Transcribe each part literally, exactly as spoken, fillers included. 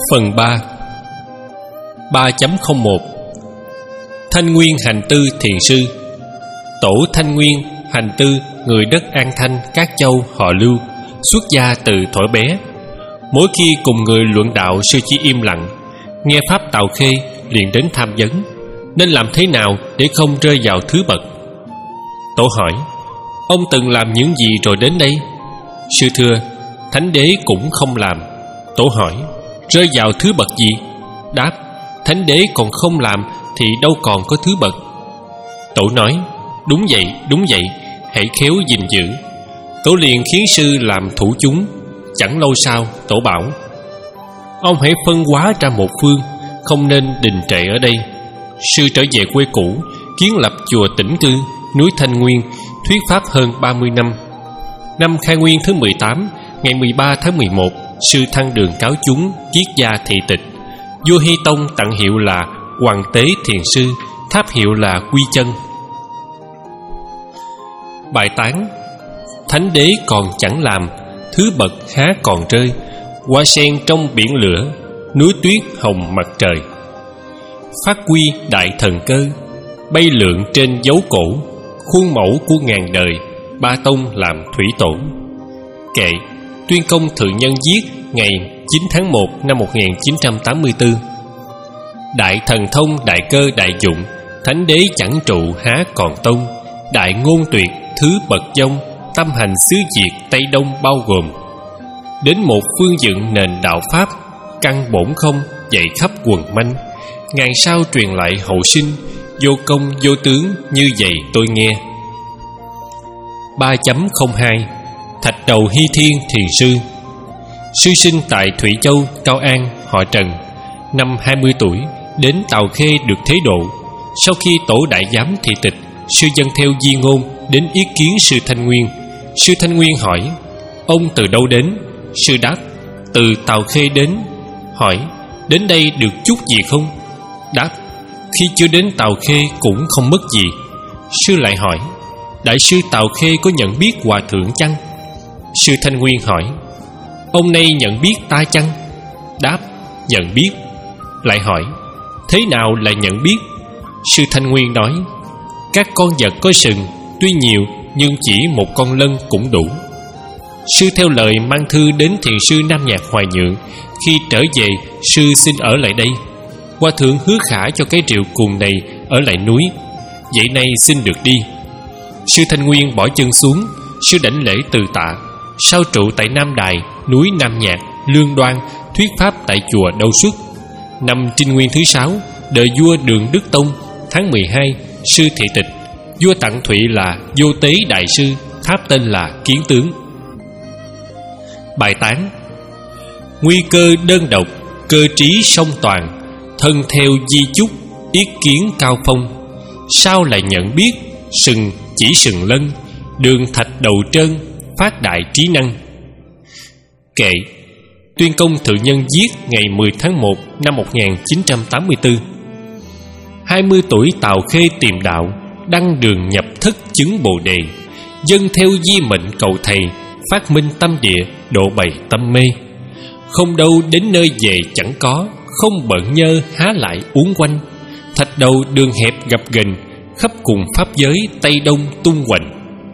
Phần ba. ba chấm không một. Thanh Nguyên hành tư thiền sư. Tổ Thanh Nguyên hành tư, người đất An Thanh, Cát Châu, họ Lưu, xuất gia từ thuở bé. Mỗi khi cùng người luận đạo, sư chỉ im lặng, nghe pháp Tào Khê liền đến tham vấn, nên làm thế nào để không rơi vào thứ bậc. Tổ hỏi: ông từng làm những gì rồi đến đây? Sư thưa: Thánh đế cũng không làm. Tổ hỏi: rơi vào thứ bậc gì? Đáp: Thánh đế còn không làm thì đâu còn có thứ bậc. Tổ nói: đúng vậy, đúng vậy, hãy khéo gìn giữ. Tổ liền khiến sư làm thủ chúng. Chẳng lâu sau, tổ bảo: ông hãy phân hóa ra một phương, không nên đình trệ ở đây. Sư trở về quê cũ, kiến lập chùa Tĩnh Cư, núi Thanh Nguyên, thuyết pháp hơn ba mươi năm. Năm Khai Nguyên thứ mười tám, ngày mười ba tháng mười một, sư thăng đường cáo chúng, kiết gia thị tịch. Vua Hy Tông tặng hiệu là Hoàng Tế Thiền Sư, tháp hiệu là Quy Chân. Bài tán: Thánh đế còn chẳng làm, thứ bậc há còn rơi. Hoa sen trong biển lửa, núi tuyết hồng mặt trời. Phát quy đại thần cơ, bay lượn trên dấu cổ. Khuôn mẫu của ngàn đời, ba tông làm thủy tổ. Kệ: Tuyên Công Thượng Nhân viết ngày chín tháng một năm một nghìn chín trăm tám mươi tư. Đại thần thông, đại cơ, đại dụng, thánh đế chẳng trụ há còn tông. Đại ngôn tuyệt, thứ bậc dông, tâm hành xứ diệt Tây Đông bao gồm. Đến một phương dựng nền đạo Pháp, căn bổn không, dạy khắp quần manh. Ngàn sao truyền lại hậu sinh, vô công vô tướng, như vậy tôi nghe. ba chấm không hai. Thạch Đầu Hy Thiên Thiền Sư. Sư sinh tại Thủy Châu, Cao An, họ Trần. Năm hai mươi tuổi, đến Tào Khê được thế độ. Sau khi tổ đại giám thị tịch, sư dâng theo di ngôn đến ý kiến sư Thanh Nguyên. Sư Thanh Nguyên hỏi: ông từ đâu đến? Sư đáp: từ Tào Khê đến. Hỏi: đến đây được chút gì không? Đáp: khi chưa đến Tào Khê cũng không mất gì. Sư lại hỏi: đại sư Tào Khê có nhận biết hòa thượng chăng? Sư Thanh Nguyên hỏi: ông nay nhận biết ta chăng? Đáp: nhận biết. Lại hỏi: thế nào là nhận biết? Sư Thanh Nguyên nói: các con vật có sừng, tuy nhiều nhưng chỉ một con lân cũng đủ. Sư theo lời mang thư đến thiền sư Nam Nhạc Hoài Nhượng. Khi trở về, sư xin ở lại đây. Hòa thượng hứa khả cho cái rượu cùn này ở lại núi. Vậy nay xin được đi. Sư Thanh Nguyên bỏ chân xuống. Sư đảnh lễ từ tạ. Sau trụ tại Nam Đài, núi Nam Nhạc, Lương Đoan, thuyết pháp tại chùa Đâu Xuất. Năm Trinh Nguyên thứ sáu, đời vua Đường Đức Tông, tháng mười hai, sư thị tịch. Vua tặng thụy là Vô Tế Đại Sư, tháp tên là Kiến Tướng. Bài tán: nguy cơ đơn độc, cơ trí song toàn, thân theo di chúc, yết kiến cao phong. Sao lại nhận biết, sừng chỉ sừng lân, đường thạch đầu trơn, phát đại trí năng. Kệ: Tuyên Công Thượng Nhân viết ngày mười tháng một năm một nghìn chín trăm tám mươi tư. Hai mươi tuổi Tào Khê tìm đạo, đăng đường nhập thất chứng Bồ Đề. Dân theo di mệnh cầu thầy, phát minh tâm địa, độ bày tâm mê. Không đâu đến nơi về chẳng có, không bận nhơ há lại uốn quanh. Thạch đầu đường hẹp gập ghềnh, khắp cùng pháp giới Tây Đông tung hoành.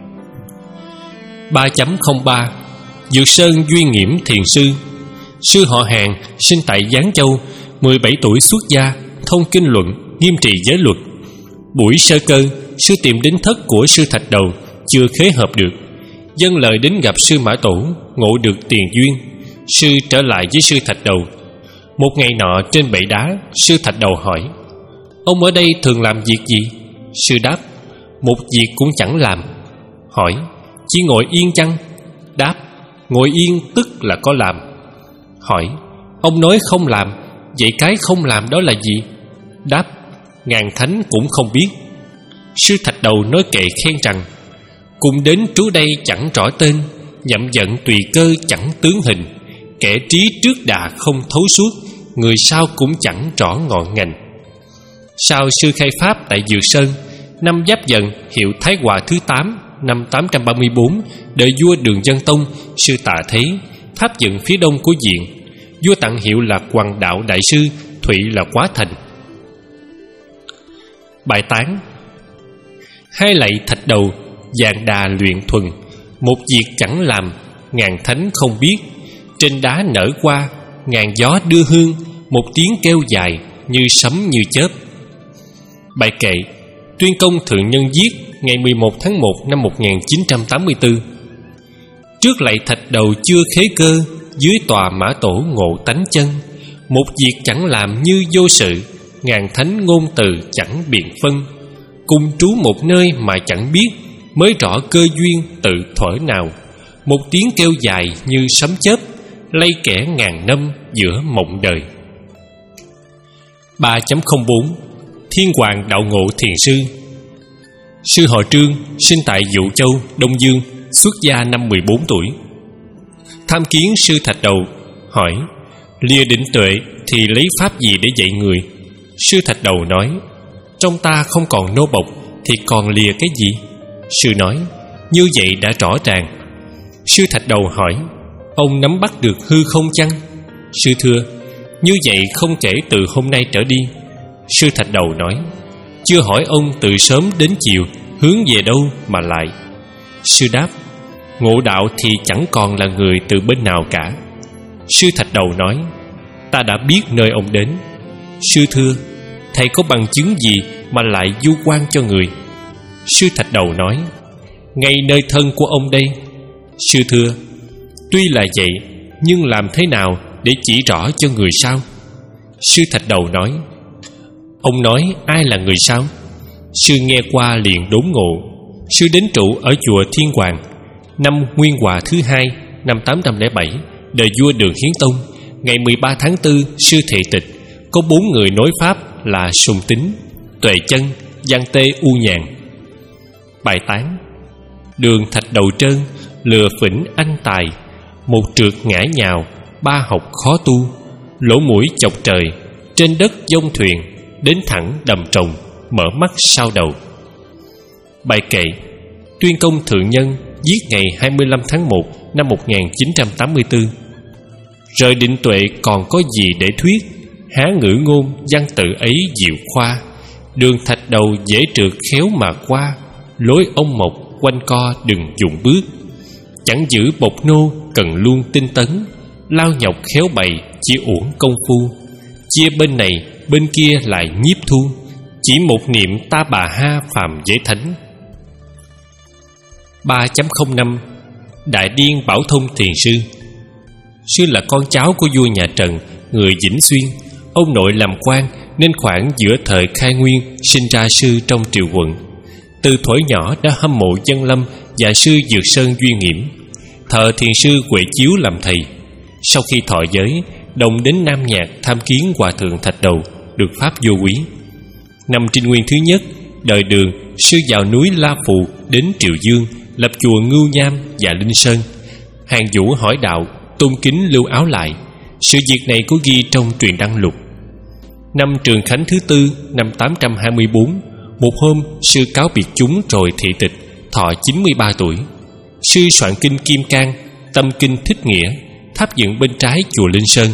ba chấm không ba. Dược Sơn Duy Nghiễm Thiền Sư. Sư họ Hàn, sinh tại Giáng Châu, mười bảy tuổi xuất gia, thông kinh luận, nghiêm trì giới luật. Buổi sơ cơ, sư tìm đến thất của sư Thạch Đầu, chưa khế hợp được. Dâng lời đến gặp sư Mã Tổ, ngộ được tiền duyên. Sư trở lại với sư Thạch Đầu. Một ngày nọ trên bệ đá, sư Thạch Đầu hỏi: ông ở đây thường làm việc gì? Sư đáp: một việc cũng chẳng làm. Hỏi: chỉ ngồi yên chăng? Đáp: ngồi yên tức là có làm. Hỏi: ông nói không làm, vậy cái không làm đó là gì? Đáp: ngàn thánh cũng không biết. Sư Thạch Đầu nói kệ khen rằng: cùng đến trú đây chẳng rõ tên, nhậm giận tùy cơ chẳng tướng hình. Kẻ trí trước đà không thấu suốt, người sau cũng chẳng rõ ngọn ngành. Sau sư khai pháp tại Dược Sơn, năm Giáp Dần, hiệu Thái Hòa thứ tám, năm tám trăm ba mươi bốn, đời vua Đường Dân Tông, sư Tạ Thế, tháp dựng phía đông của viện. Vua tặng hiệu là Quằng Đạo Đại Sư, Thụy là Quá Thành. Bài tán: hai lạy thạch đầu, vạn đà luyện thuần. Một việc chẳng làm, ngàn thánh không biết. Trên đá nở qua, ngàn gió đưa hương. Một tiếng kêu dài, như sấm như chớp. Bài kệ: Tuyên Công Thượng Nhân viết ngày mười một tháng một năm một nghìn chín trăm tám mươi tư. Trước lạy thạch đầu chưa khế cơ, dưới tòa mã tổ ngộ tánh chân. Một việc chẳng làm như vô sự, ngàn thánh ngôn từ chẳng biện phân. Cùng trú một nơi mà chẳng biết, mới rõ cơ duyên tự thuở nào. Một tiếng kêu dài như sấm chớp, lay kẻ ngàn năm giữa mộng đời. Ba chấm không bốn. Thiên Hoàng Đạo Ngộ Thiền Sư. Sư họ Trương, sinh tại Dụ Châu, Đông Dương, xuất gia năm mười bốn tuổi. Tham kiến sư Thạch Đầu, hỏi: lìa định tuệ thì lấy pháp gì để dạy người? Sư Thạch Đầu nói: trong ta không còn nô bộc thì còn lìa cái gì? Sư nói: như vậy đã rõ ràng. Sư Thạch Đầu hỏi: ông nắm bắt được hư không chăng? Sư thưa: như vậy không kể từ hôm nay trở đi. Sư Thạch Đầu nói: chưa hỏi ông từ sớm đến chiều hướng về đâu mà lại? Sư đáp: ngộ đạo thì chẳng còn là người từ bên nào cả. Sư Thạch Đầu nói: ta đã biết nơi ông đến. Sư thưa: thầy có bằng chứng gì mà lại du quan cho người? Sư Thạch Đầu nói: ngay nơi thân của ông đây. Sư thưa: tuy là vậy, nhưng làm thế nào để chỉ rõ cho người sao? Sư Thạch Đầu nói: ông nói ai là người sao? Sư nghe qua liền đốn ngộ. Sư đến trụ ở chùa Thiên Hoàng. Năm Nguyên Hòa thứ hai, năm tám trăm lẻ bảy, đời vua Đường Hiến Tông, ngày mười ba tháng tư, sư thệ tịch. Có bốn người nối pháp là Sùng Tính, Tuệ Chân, Văn Tê U Nhàn. Bài tán: đường thạch đầu trơn, lừa phỉnh anh tài. Một trượt ngã nhào, ba học khó tu. Lỗ mũi chọc trời, trên đất dông thuyền. Đến thẳng đầm trồng, mở mắt sau đầu. Bài kệ: Tuyên Công Thượng Nhân viết ngày hai mươi lăm tháng một năm một nghìn chín trăm tám mươi tư. Rời định tuệ còn có gì để thuyết? Há ngữ ngôn văn tự ấy diệu khoa. Đường thạch đầu dễ trượt khéo mà qua. Lối ông mộc quanh co đừng dùng bước. Chẳng giữ bộc nô cần luôn tinh tấn. Lao nhọc khéo bày chỉ uổng công phu. Chia bên này bên kia lại nhiếp thu. Chỉ một niệm ta bà ha phàm dễ thánh. Ba chấm không năm. Đại Điên Bảo Thông Thiền Sư. Sư là con cháu của vua nhà Trần, người Vĩnh Xuyên. Ông nội làm quan nên khoảng giữa thời khai nguyên sinh ra sư trong triều quận. Từ thuở nhỏ đã hâm mộ Dân Lâm và sư Dược Sơn Duy Nghiễm, thờ thiền sư Huệ Chiếu làm thầy. Sau khi thọ giới, đồng đến Nam Nhạc tham kiến Hòa Thượng Thạch Đầu, được pháp vô quý. Năm Trinh Nguyên thứ nhất, đời Đường, sư vào núi La Phù đến Triều Dương, lập chùa Ngưu Nham và Linh Sơn. Hàng Vũ hỏi đạo, tôn kính lưu áo lại. Sự việc này có ghi trong truyền đăng lục. Năm Trường Khánh thứ tư, năm tám trăm hai mươi bốn, một hôm sư cáo biệt chúng rồi thị tịch, thọ chín mươi ba tuổi. Sư soạn kinh Kim Cang, tâm kinh Thích Nghĩa, tháp dựng bên trái chùa Linh Sơn.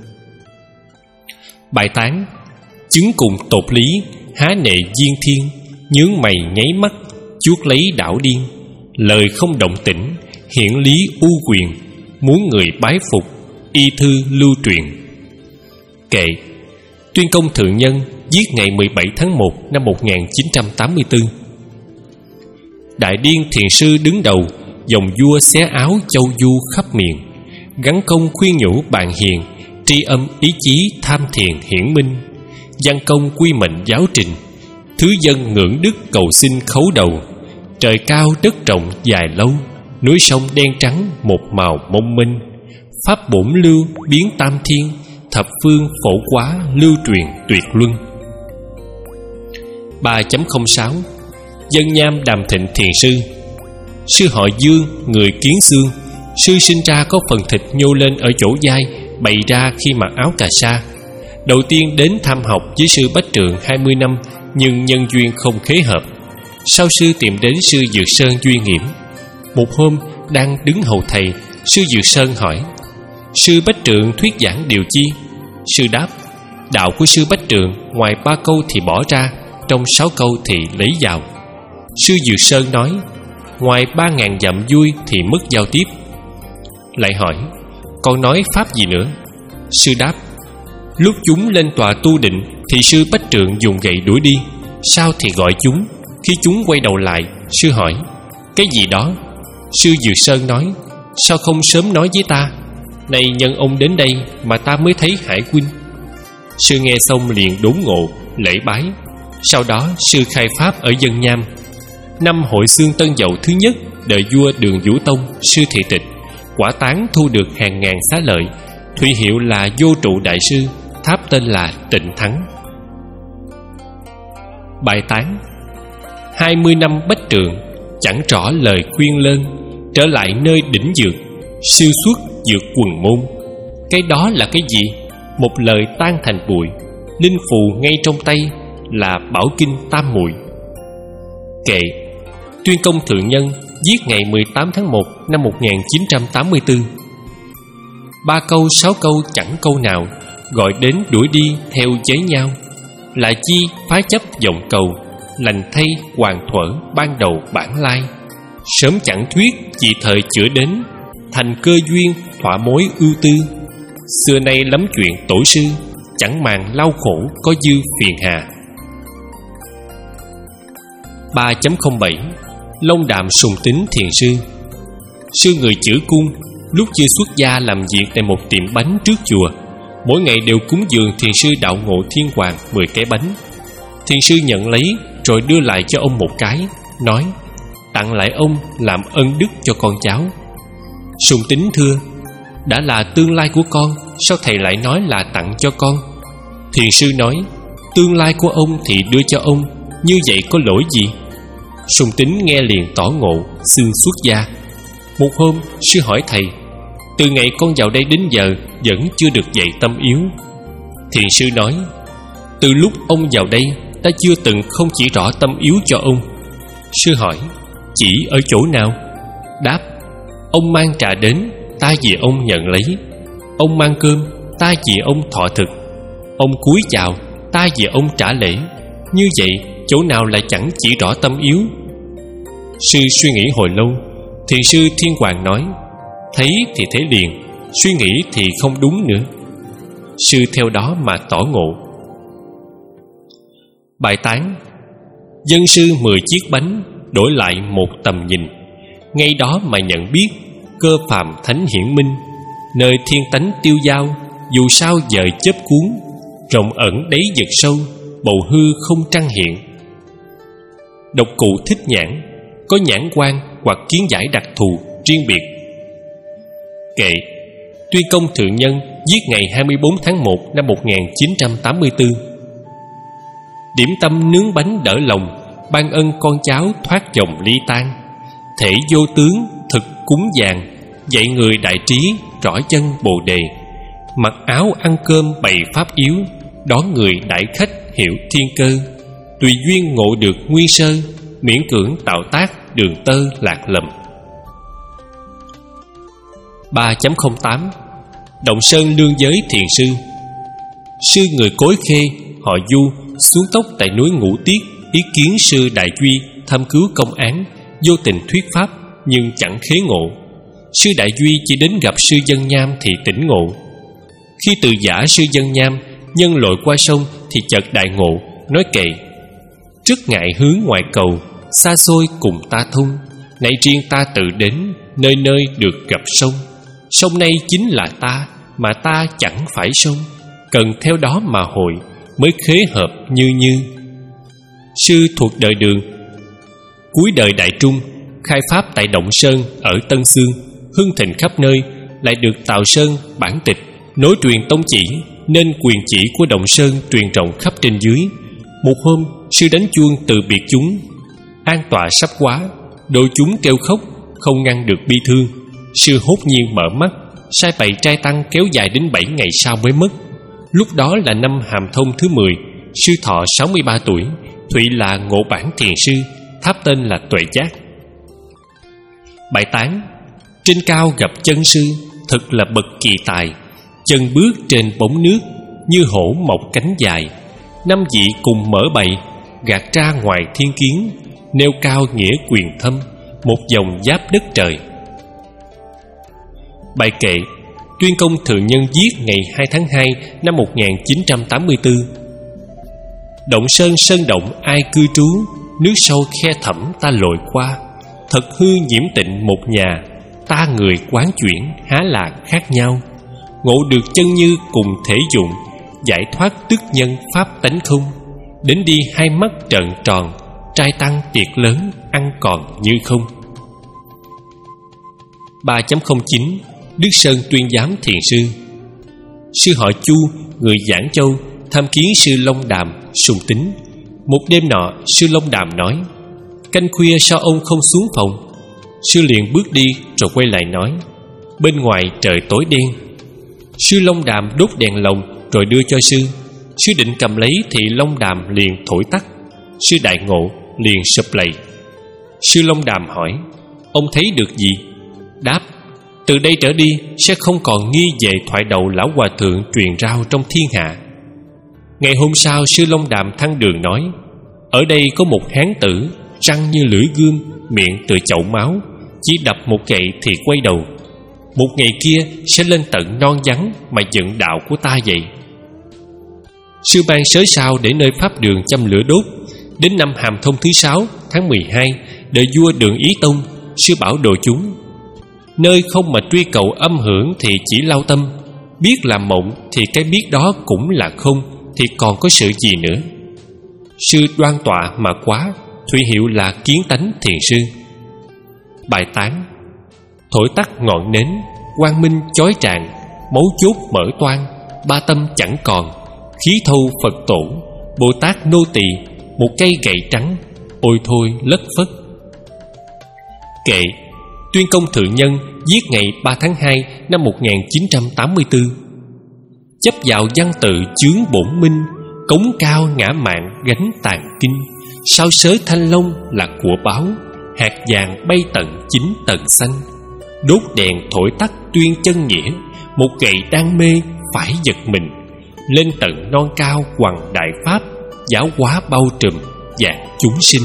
Bài tán: chứng cùng tột lý, há nệ viên thiên. Nhướng mày nháy mắt, chuốt lấy đảo điên. Lời không động tĩnh, hiển lý u quyền. Muốn người bái phục, y thư lưu truyền. Kệ: Tuyên Công Thượng Nhân viết ngày mười bảy tháng một năm một nghìn chín trăm tám mươi tư. Đại Điên Thiền Sư đứng đầu, dòng vua xé áo châu du khắp miền. Gắn công khuyên nhủ bạn hiền, tri âm ý chí tham thiền hiển minh. Văn công quy mệnh giáo trình, thứ dân ngưỡng đức cầu xin khấu đầu. Trời cao đất rộng dài lâu, núi sông đen trắng một màu mông minh. Pháp bổn lưu biến tam thiên, thập phương phổ quá lưu truyền tuyệt luân. Ba chấm không sáu. Dân Nham Đàm Thịnh Thiền Sư. Sư họ Dương, người Kiến Xương. Sư sinh ra có phần thịt nhô lên ở chỗ vai, bày ra khi mặc áo cà sa. Đầu tiên đến tham học với sư Bách Trượng hai mươi năm, nhưng nhân duyên không khế hợp. Sau sư tìm đến sư Dược Sơn Duy Nghiễm. Một hôm đang đứng hầu thầy, sư Dược Sơn hỏi: Sư Bách Trượng thuyết giảng điều chi? Sư đáp: đạo của sư Bách Trượng ngoài ba câu thì bỏ ra, trong sáu câu thì lấy vào. Sư Dược Sơn nói: ngoài ba ngàn dặm vui thì mất giao tiếp. Lại hỏi: còn nói pháp gì nữa? Sư đáp: lúc chúng lên tòa tu định thì sư Bách Trượng dùng gậy đuổi đi. Sau thì gọi chúng. Khi chúng quay đầu lại, sư hỏi: cái gì đó? Sư Dược Sơn nói: sao không sớm nói với ta? Nay nhân ông đến đây mà ta mới thấy Hải huynh. Sư nghe xong liền đốn ngộ, lễ bái. Sau đó sư khai pháp ở Dân Nham. Năm hội xương Tân Dậu thứ nhất, đời vua Đường Vũ Tông, sư thị tịch, quả tán thu được hàng ngàn xá lợi. Thủy hiệu là Vô Trụ Đại Sư, tháp tên là Tịnh Thắng. Bài tán: hai mươi năm Bách Trượng, chẳng rõ lời khuyên lơn, trở lại nơi đỉnh dược, siêu xuất dược quần môn. Cái đó là cái gì? Một lời tan thành bụi, linh phù ngay trong tay là Bảo Kinh Tam Muội. Kệ: Tuyên Công Thượng Nhân, viết ngày mười tám tháng một năm một nghìn chín trăm tám mươi tư. Ba câu sáu câu chẳng câu nào, gọi đến đuổi đi theo giấy nhau. Là chi phá chấp vọng cầu, lành thay hoàng thuở ban đầu bản lai. Sớm chẳng thuyết vì thời chữa đến, thành cơ duyên thỏa mối ưu tư. Xưa nay lắm chuyện tổ sư, chẳng màng lau khổ có dư phiền hà. Ba chấm không bảy. Long Đàm Sùng Tính Thiền Sư. Sư người chữ cung, lúc chưa xuất gia làm việc tại một tiệm bánh trước chùa. Mỗi ngày đều cúng dường thiền sư Đạo Ngộ Thiên Hoàng mười cái bánh. Thiền sư nhận lấy rồi đưa lại cho ông một cái, nói: tặng lại ông làm ân đức cho con cháu. Sùng Tính thưa: đã là tương lai của con, sao thầy lại nói là tặng cho con? Thiền sư nói: tương lai của ông thì đưa cho ông, như vậy có lỗi gì? Sùng Tính nghe liền tỏ ngộ, xưng xuất gia. Một hôm sư hỏi thầy: từ ngày con vào đây đến giờ vẫn chưa được dạy tâm yếu. Thiền sư nói: từ lúc ông vào đây, ta chưa từng không chỉ rõ tâm yếu cho ông. Sư hỏi: chỉ ở chỗ nào? Đáp: ông mang trà đến, ta vì ông nhận lấy. Ông mang cơm, ta vì ông thọ thực. Ông cúi chào, ta vì ông trả lễ. Như vậy chỗ nào lại chẳng chỉ rõ tâm yếu? Sư suy nghĩ hồi lâu. Thiền sư Thiên Hoàng nói: thấy thì thấy liền, suy nghĩ thì không đúng nữa. Sư theo đó mà tỏ ngộ. Bài tán: dân sư mười chiếc bánh, đổi lại một tầm nhìn. Ngay đó mà nhận biết, cơ phàm thánh hiển minh. Nơi thiên tánh tiêu dao, dù sao dời chớp cuốn. Rộng ẩn đáy vực sâu, bầu hư không trăng hiện. Độc cụ thích nhãn, có nhãn quan hoặc kiến giải đặc thù riêng biệt. Kệ: Tuyên Công Thượng Nhân, viết ngày hai mươi bốn tháng một năm một nghìn chín trăm tám mươi tư. Điểm tâm nướng bánh đỡ lòng, ban ân con cháu thoát dòng ly tan. Thể vô tướng, thực cúng dường, dạy người đại trí, rõ chân bồ đề. Mặc áo ăn cơm bày pháp yếu, đón người đại khách hiểu thiên cơ. Tùy duyên ngộ được nguyên sơ, miễn cưỡng tạo tác đường tơ lạc lầm. Ba chấm không tám. Động Sơn Lương Giới Thiền Sư. Sư người Cối Khê, họ Du, xuống tốc tại núi Ngũ Tiết, ý kiến sư Đại Duy thăm cứu công án, vô tình thuyết pháp nhưng chẳng khế ngộ. Sư Đại Duy chỉ đến gặp sư Dân Nham thì tỉnh ngộ. Khi từ giả sư Dân Nham nhân lội qua sông thì chợt đại ngộ, nói kệ: rất ngại hướng ngoại cầu, xa xôi cùng ta thông. Nay riêng ta tự đến, nơi nơi được gặp sông. Sông này chính là ta, mà ta chẳng phải sông. Cần theo đó mà hội, mới khế hợp như như. Sư thuộc đời Đường, cuối đời Đại Trung, khai pháp tại Động Sơn ở Tân Xương, hưng thịnh khắp nơi. Lại được Tào Sơn bản tịch nối truyền tông chỉ, nên quyền chỉ của Động Sơn truyền rộng khắp trên dưới. Một hôm sư đánh chuông từ biệt chúng, an tọa sắp quá, đội chúng kêu khóc, không ngăn được bi thương. Sư hốt nhiên mở mắt, sai bày trai tăng kéo dài đến bảy ngày sau mới mất. Lúc đó là năm Hàm Thông thứ mười, sư thọ sáu mươi ba tuổi. Thụy là Ngộ Bản Thiền Sư, tháp tên là Tuệ Giác. Bài tán: trên cao gặp chân sư, thật là bậc kỳ tài, chân bước trên bóng nước như hổ mọc cánh dài. Năm vị cùng mở bày, gạt ra ngoài thiên kiến, nêu cao nghĩa quyền thâm, một dòng giáp đất trời. Bài kệ Tuyên Công Thượng Nhân viết ngày hai tháng hai năm một nghìn chín trăm tám mươi tư. Động sơn sơn động ai cư trú, nước sâu khe thẳm ta lội qua. Thật hư nhiễm tịnh một nhà, ta người quán chuyển há là khác nhau. Ngộ được chân như cùng thể dụng, giải thoát tức nhân pháp tánh không. Đến đi hai mắt trợn tròn, trai tăng tiệc lớn ăn còn như không. Ba chấm không chín. Đức Sơn tuyên giám thiền sư. Sư họ Chu, người Giảng Châu, tham kiến sư Long Đàm, sùng tín. Một đêm nọ, sư Long Đàm nói: canh khuya sao ông không xuống phòng? Sư liền bước đi rồi quay lại nói: bên ngoài trời tối đen. Sư Long Đàm đốt đèn lồng rồi đưa cho sư. Sư định cầm lấy thì Long Đàm liền thổi tắt. Sư đại ngộ liền sụp lạy. Sư Long Đàm hỏi: ông thấy được gì? Đáp: từ đây trở đi sẽ không còn nghi về thoại đầu lão hòa thượng truyền rao trong thiên hạ. Ngày hôm sau, sư Long Đàm thăng đường nói: ở đây có một hán tử, răng như lưỡi gươm, miệng từ chậu máu, chỉ đập một gậy thì quay đầu. Một ngày kia sẽ lên tận non vắng mà dựng đạo của ta vậy. Sư ban sớ sao để nơi pháp đường châm lửa đốt. Đến năm Hàm Thông thứ sáu tháng mười hai, đời vua Đường Ý Tông, sư bảo đồ chúng: nơi không mà truy cầu âm hưởng thì chỉ lao tâm. Biết làm mộng thì cái biết đó cũng là không, thì còn có sự gì nữa. Sư đoan tọa mà quá, thủy hiệu là kiến tánh thiền sư. Bài tán: thổi tắt ngọn nến, quang minh chói tràn, mấu chốt mở toan, ba tâm chẳng còn, khí thâu Phật tổ, Bồ Tát nô tỳ, một cây gậy trắng, ôi thôi lất phất. Kệ Tuyên Công Thượng Nhân viết ngày ba tháng hai năm một nghìn chín trăm tám mươi tư. Chấp vào văn tự chướng bổn minh, cống cao ngã mạn gánh tàn kinh. Sao sới thanh long là của báo, hạt vàng bay tận chín tầng xanh. Đốt đèn thổi tắt tuyên chân nghĩa, một gậy đang mê phải giật mình. Lên tận non cao hoằng đại pháp, giáo hóa bao trùm vạn chúng sinh.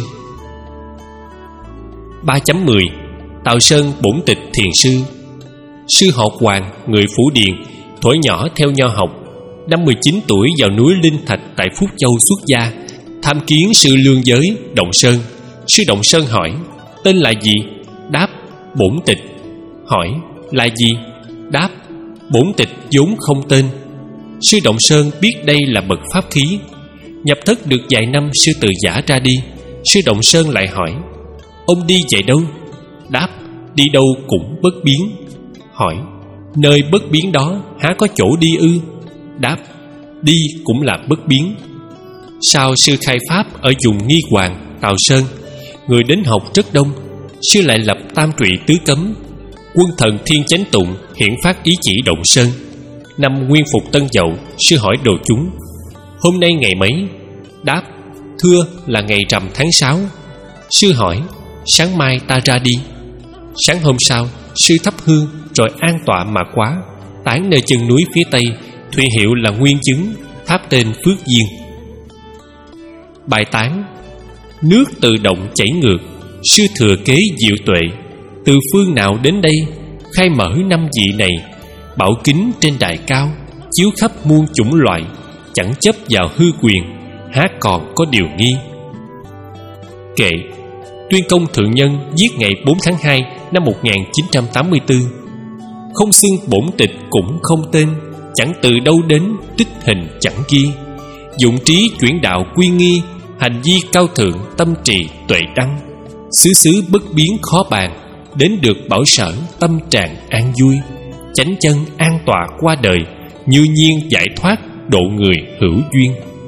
Ba chấm mười. Tào Sơn bổn tịch thiền sư. Sư họ Hoàng, người Phủ Điền, thuở nhỏ theo nho học. Năm mười chín tuổi vào núi Linh Thạch tại Phúc Châu xuất gia, tham kiến sư lương giới Động Sơn. Sư Động Sơn hỏi: tên là gì? Đáp: bổn tịch. Hỏi: là gì? Đáp: bổn tịch vốn không tên. Sư Động Sơn biết đây là bậc pháp khí. Nhập thất được vài năm, sư từ giả ra đi. Sư Động Sơn lại hỏi: ông đi về đâu? Đáp: đi đâu cũng bất biến. Hỏi: nơi bất biến đó há có chỗ đi ư? Đáp: đi cũng là bất biến. Sau sư khai pháp ở vùng Nghi Hoàng, Tào Sơn, người đến học rất đông. Sư lại lập tam trụy tứ cấm. Quân thần Thiên Chánh Tụng hiển phát ý chỉ Động Sơn. Năm Nguyên Phục Tân Dậu, sư hỏi đồ chúng: hôm nay ngày mấy? Đáp: thưa là ngày rằm tháng sáu. Sư hỏi: sáng mai ta ra đi. Sáng hôm sau, sư thắp hương rồi an tọa mà quá, tán nơi chân núi phía tây, thủy hiệu là Nguyên Chứng, tháp tên Phước Diên. Bài tán: nước tự động chảy ngược, sư thừa kế diệu tuệ, từ phương nào đến đây, khai mở năm vị này, bảo kính trên đài cao, chiếu khắp muôn chủng loại, chẳng chấp vào hư quyền, há còn có điều nghi. Kệ Tuyên Công Thượng Nhân viết ngày bốn tháng hai năm một nghìn chín trăm tám mươi tư. Không xưng bổn tịch cũng không tên, chẳng từ đâu đến tích hình chẳng ghi. Dụng trí chuyển đạo quy nghi, hành vi cao thượng tâm trì tuệ đăng. Xứ xứ bất biến khó bàn, đến được bảo sở tâm tràn an vui. Chánh chân an tọa qua đời, như nhiên giải thoát độ người hữu duyên.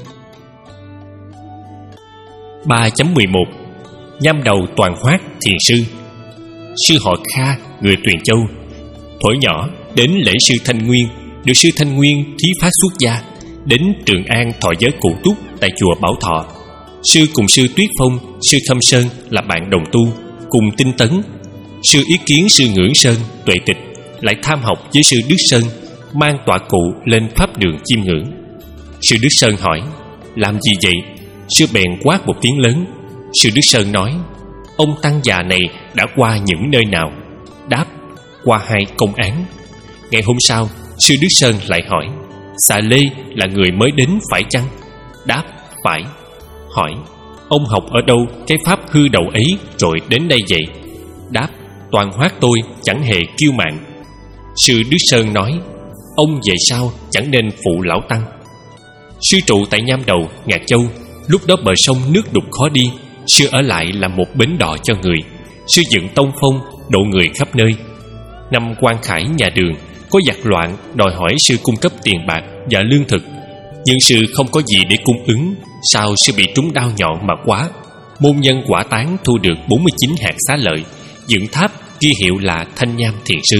Ba chấm mười một. Nham đầu toàn hoát thiền sư. Sư họ Kha, người Tuyền Châu, thuở nhỏ đến lễ sư Thanh Nguyên, được sư Thanh Nguyên thí phát xuất gia, đến Trường An thọ giới cụ túc tại chùa Bảo Thọ. Sư cùng sư Tuyết Phong, sư Thâm Sơn là bạn đồng tu, cùng tinh tấn. Sư ý kiến sư Ngưỡng Sơn, Tuệ Tịch lại tham học với sư Đức Sơn, mang tọa cụ lên pháp đường chiêm ngưỡng. Sư Đức Sơn hỏi: làm gì vậy? Sư bèn quát một tiếng lớn. Sư Đức Sơn nói: ông tăng già này đã qua những nơi nào? Đáp: qua hai công án. Ngày hôm sau, sư Đức Sơn lại hỏi: xà Lê là người mới đến phải chăng? Đáp: phải. Hỏi: ông học ở đâu cái pháp hư đầu ấy rồi đến đây vậy? Đáp: toàn hoát tôi chẳng hề kiêu mạn. Sư Đức Sơn nói: ông về sau chẳng nên phụ lão tăng. Sư trụ tại Nham Đầu, Ngạc Châu. Lúc đó bờ sông nước đục khó đi, sư ở lại làm một bến đò cho người. Sư dựng tông phong, độ người khắp nơi. Năm Quan Khải nhà Đường có giặc loạn, đòi hỏi sư cung cấp tiền bạc và lương thực, nhưng sư không có gì để cung ứng. Sau sư bị trúng đao nhọn mà quá. Môn nhân quả tán thu được bốn mươi chín hạt xá lợi, dựng tháp ghi hiệu là Thanh Nham Thiền Sư.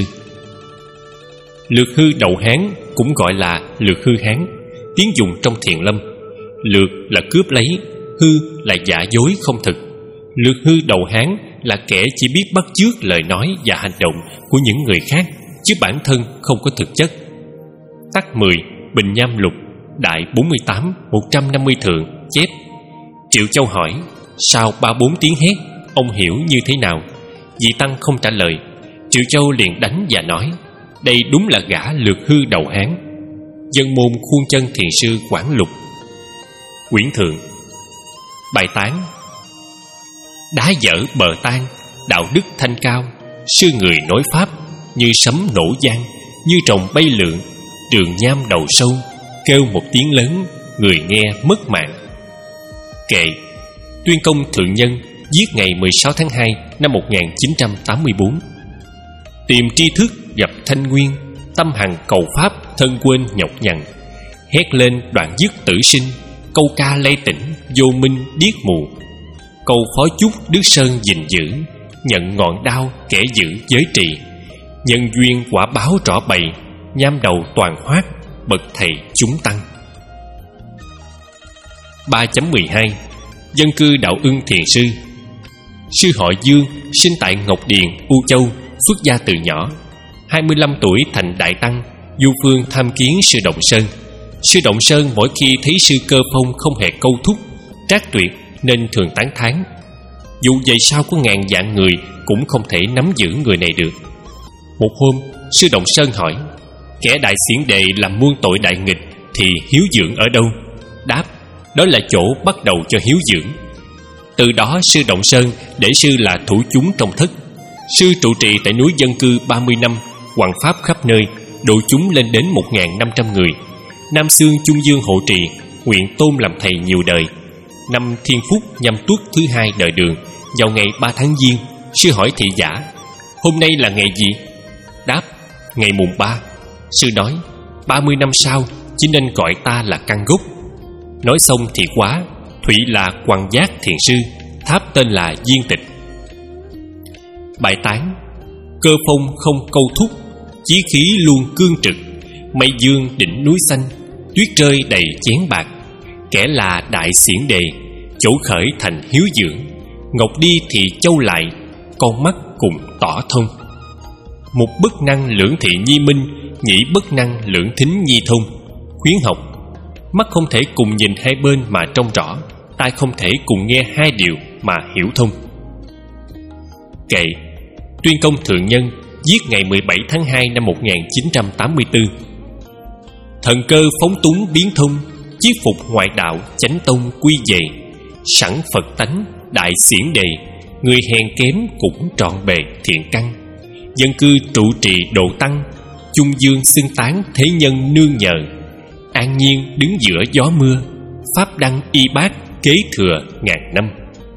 Lược hư đầu Hán cũng gọi là lược hư Hán, tiếng dùng trong Thiền Lâm. Lược là cướp lấy, hư là giả dối không thực. Lược hư đầu Hán là kẻ chỉ biết bắt chước lời nói và hành động của những người khác, chứ bản thân không có thực chất. Tắc mười, Bình Nham Lục, Đại bốn mươi tám, một trăm năm mươi thượng, chép. Triệu Châu hỏi: sau ba bốn tiếng hét, ông hiểu như thế nào? Vị tăng không trả lời. Triệu Châu liền đánh và nói: đây đúng là gã lược hư đầu Hán. Dân môn khuôn chân thiền sư Quảng Lục. Quyển thượng. Bài tán: đá dở bờ tan, đạo đức thanh cao. Sư người nói pháp, như sấm nổ vang, như trồng bay lượn. Trường Nham đầu sâu, kêu một tiếng lớn, người nghe mất mạng. Kệ. Tuyên Công Thượng Nhân, viết ngày mười sáu tháng hai năm một nghìn chín trăm tám mươi tư. Tìm tri thức gặp thanh nguyên, tâm hằng cầu pháp thân quên nhọc nhằn. Hét lên đoạn dứt tử sinh, câu ca lay tỉnh vô minh điếc mù. Câu phó chúc Đức Sơn gìn giữ, nhận ngọn đao kẻ giữ giới trì. Nhân duyên quả báo rõ bày, Nham đầu toàn hoát, bậc thầy chúng tăng. ba chấm mười hai. Dân cư đạo ưng thiền sư. Sư họ Dương, sinh tại Ngọc Điền, U Châu, xuất gia từ nhỏ. Hai mươi lăm tuổi thành đại tăng, du phương tham kiến sư Động Sơn. Sư Động Sơn mỗi khi thấy sư Cơ Phong không hề câu thúc, trác tuyệt, nên thường tán thán: dù vậy sao có ngàn vạn người cũng không thể nắm giữ người này được. Một hôm, sư Động Sơn hỏi: kẻ đại xiển đề làm muôn tội đại nghịch thì hiếu dưỡng ở đâu? Đáp: đó là chỗ bắt đầu cho hiếu dưỡng. Từ đó sư Động Sơn để sư là thủ chúng trong thất. Sư trụ trì tại núi dân cư ba mươi năm, hoằng pháp khắp nơi, độ chúng lên đến một nghìn năm trăm người. Nam Xương Trung Dương hộ trì, nguyện tôn làm thầy nhiều đời. Năm Thiên Phúc nhâm tuất thứ hai đời Đường, vào ngày ba tháng Giêng, sư hỏi thị giả: hôm nay là ngày gì? Đáp: ngày mùng ba. Sư nói: ba mươi năm sau chỉ nên gọi ta là căn gốc. Nói xong thì quá, thủy là Quang Giác thiền sư, tháp tên là Diên Tịch. Bài tán: Cơ Phong không câu thúc, chí khí luôn cương trực. Mây dương đỉnh núi xanh, tuyết rơi đầy chén bạc. Kẻ là đại xiển đề, chỗ khởi thành hiếu dưỡng. Ngọc đi thì châu lại, con mắt cùng tỏ thông. Một bất năng lưỡng thị nhi minh, nhĩ bất năng lưỡng thính nhi thông. Khuyến học: mắt không thể cùng nhìn hai bên mà trông rõ, tai không thể cùng nghe hai điều mà hiểu thông. Kệ. Tuyên Công Thượng Nhân, viết ngày mười bảy tháng hai năm một nghìn chín trăm tám mươi tư. Thần cơ phóng túng biến thông, chiết phục ngoại đạo chánh tông quy về. Sẵn Phật tánh đại xiển đề, người hèn kém cũng trọn bề thiện căn. Dân cư trụ trì độ tăng, trung dương xưng tán thế nhân nương nhờ. An nhiên đứng giữa gió mưa, pháp đăng y bát kế thừa ngàn năm.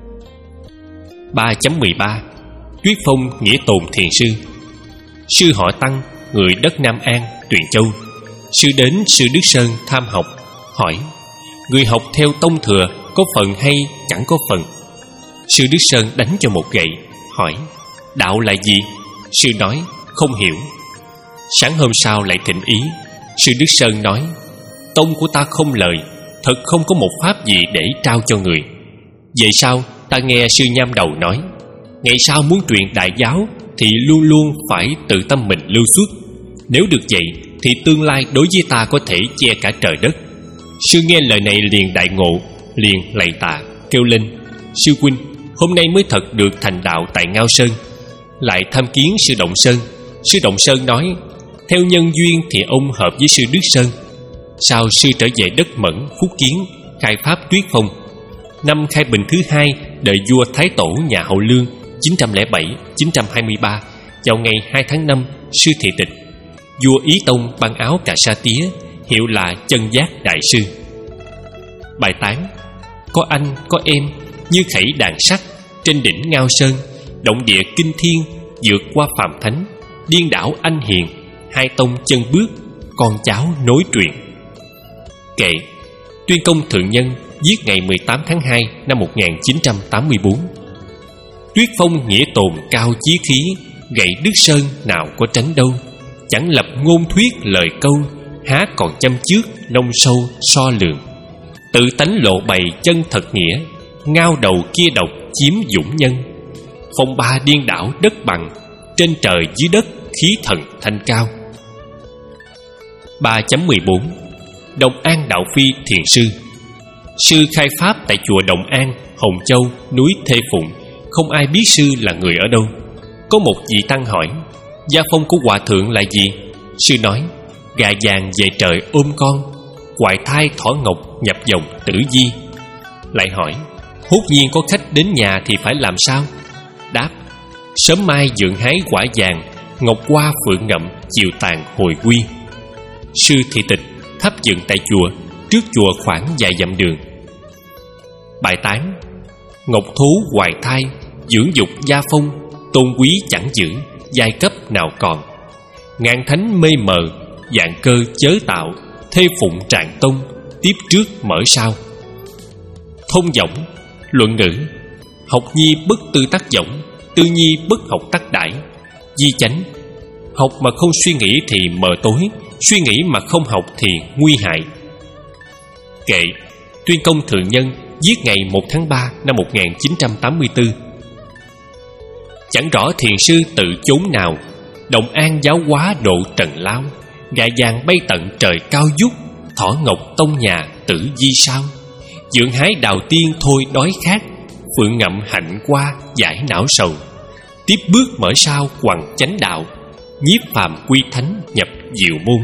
ba chấm mười ba. Tuyết Phong nghĩa tồn thiền sư. Sư họ Tăng, người đất Nam An, Tuyền Châu. Sư đến sư Đức Sơn tham học, hỏi: người học theo tông thừa có phần hay chẳng có phần? Sư Đức Sơn đánh cho một gậy, hỏi: đạo là gì? Sư nói: không hiểu. Sáng hôm sau lại thỉnh ý. Sư Đức Sơn nói: tông của ta không lời, thật không có một pháp gì để trao cho người. Vậy sao ta nghe sư Nham Đầu nói, ngày sau muốn truyền đại giáo thì luôn luôn phải tự tâm mình lưu xuất. Nếu được vậy thì tương lai đối với ta có thể che cả trời đất. Sư nghe lời này liền đại ngộ, liền lạy tạ kêu lên: Sư huynh, hôm nay mới thật được thành đạo tại Ngao Sơn. Lại tham kiến sư Động Sơn. Sư Động Sơn nói: Theo nhân duyên thì ông hợp với sư Đức Sơn. Sau sư trở về đất Mẫn, Phúc Kiến, khai pháp Tuyết Phong. Năm Khai Bình thứ hai đời vua Thái Tổ nhà Hậu Lương chín trăm lẻ bảy đến chín trăm hai mươi ba, vào ngày hai tháng năm, sư thị tịch. Vua Ý Tông ban áo cà sa tía, hiệu là Chân Giác Đại Sư. Bài tán: Có anh có em như khẩy đàn sắt, trên đỉnh Ngao Sơn, động địa kinh thiên, vượt qua phàm thánh, điên đảo anh hiền, hai tông chân bước, con cháu nối truyền. Kệ: Tuyên Công Thượng Nhân, viết ngày mười tám tháng hai năm một nghìn chín trăm tám mươi tư. Tuyết Phong nghĩa tồn cao chí khí, gậy Đức Sơn nào có tránh đâu. Chẳng lập ngôn thuyết lời câu, há còn chăm trước nông sâu so lường. Tự tánh lộ bày chân thật nghĩa, ngao đầu kia độc chiếm dũng nhân. Phong ba điên đảo đất bằng, trên trời dưới đất khí thần thanh cao. Ba chấm mười bốn. Đồng An Đạo Phi Thiền Sư. Sư khai pháp tại chùa Đồng An, Hồng Châu, núi Thê Phụng. Không ai biết sư là người ở đâu. Có một vị tăng hỏi: Gia phong của hòa thượng là gì? Sư nói: Gà vàng về trời ôm con, hoài thai thỏ ngọc nhập dòng tử di. Lại hỏi: Hốt nhiên có khách đến nhà thì phải làm sao? Đáp: Sớm mai dượng hái quả vàng, ngọc hoa phượng ngậm, chiều tàn hồi quy. Sư thị tịch, tháp dựng tại chùa, trước chùa khoảng vài dặm đường. Bài tán: Ngọc thú hoài thai, dưỡng dục gia phong, tôn quý chẳng giữ, giai cấp nào còn. Ngàn thánh mê mờ, dạng cơ chớ tạo, thê phụng trạng tông, tiếp trước mở sau. Thông giọng, luận ngữ: Học nhi bất tư tác giọng, tư nhi bất học tác đãi. Di chánh: Học mà không suy nghĩ thì mờ tối, suy nghĩ mà không học thì nguy hại. Kệ: Tuyên Công Thượng Nhân, viết ngày một tháng ba năm một nghìn chín trăm tám mươi tư. Chẳng rõ thiền sư tự chốn nào, Đồng An giáo hóa độ trần lao. Gà vàng bay tận trời cao vút, thỏ ngọc tông nhà tử di sao. Dưỡng hái đào tiên thôi đói khát, phượng ngậm hạnh qua giải não sầu. Tiếp bước mở sau hoằng chánh đạo, nhiếp phàm quy thánh nhập diệu môn.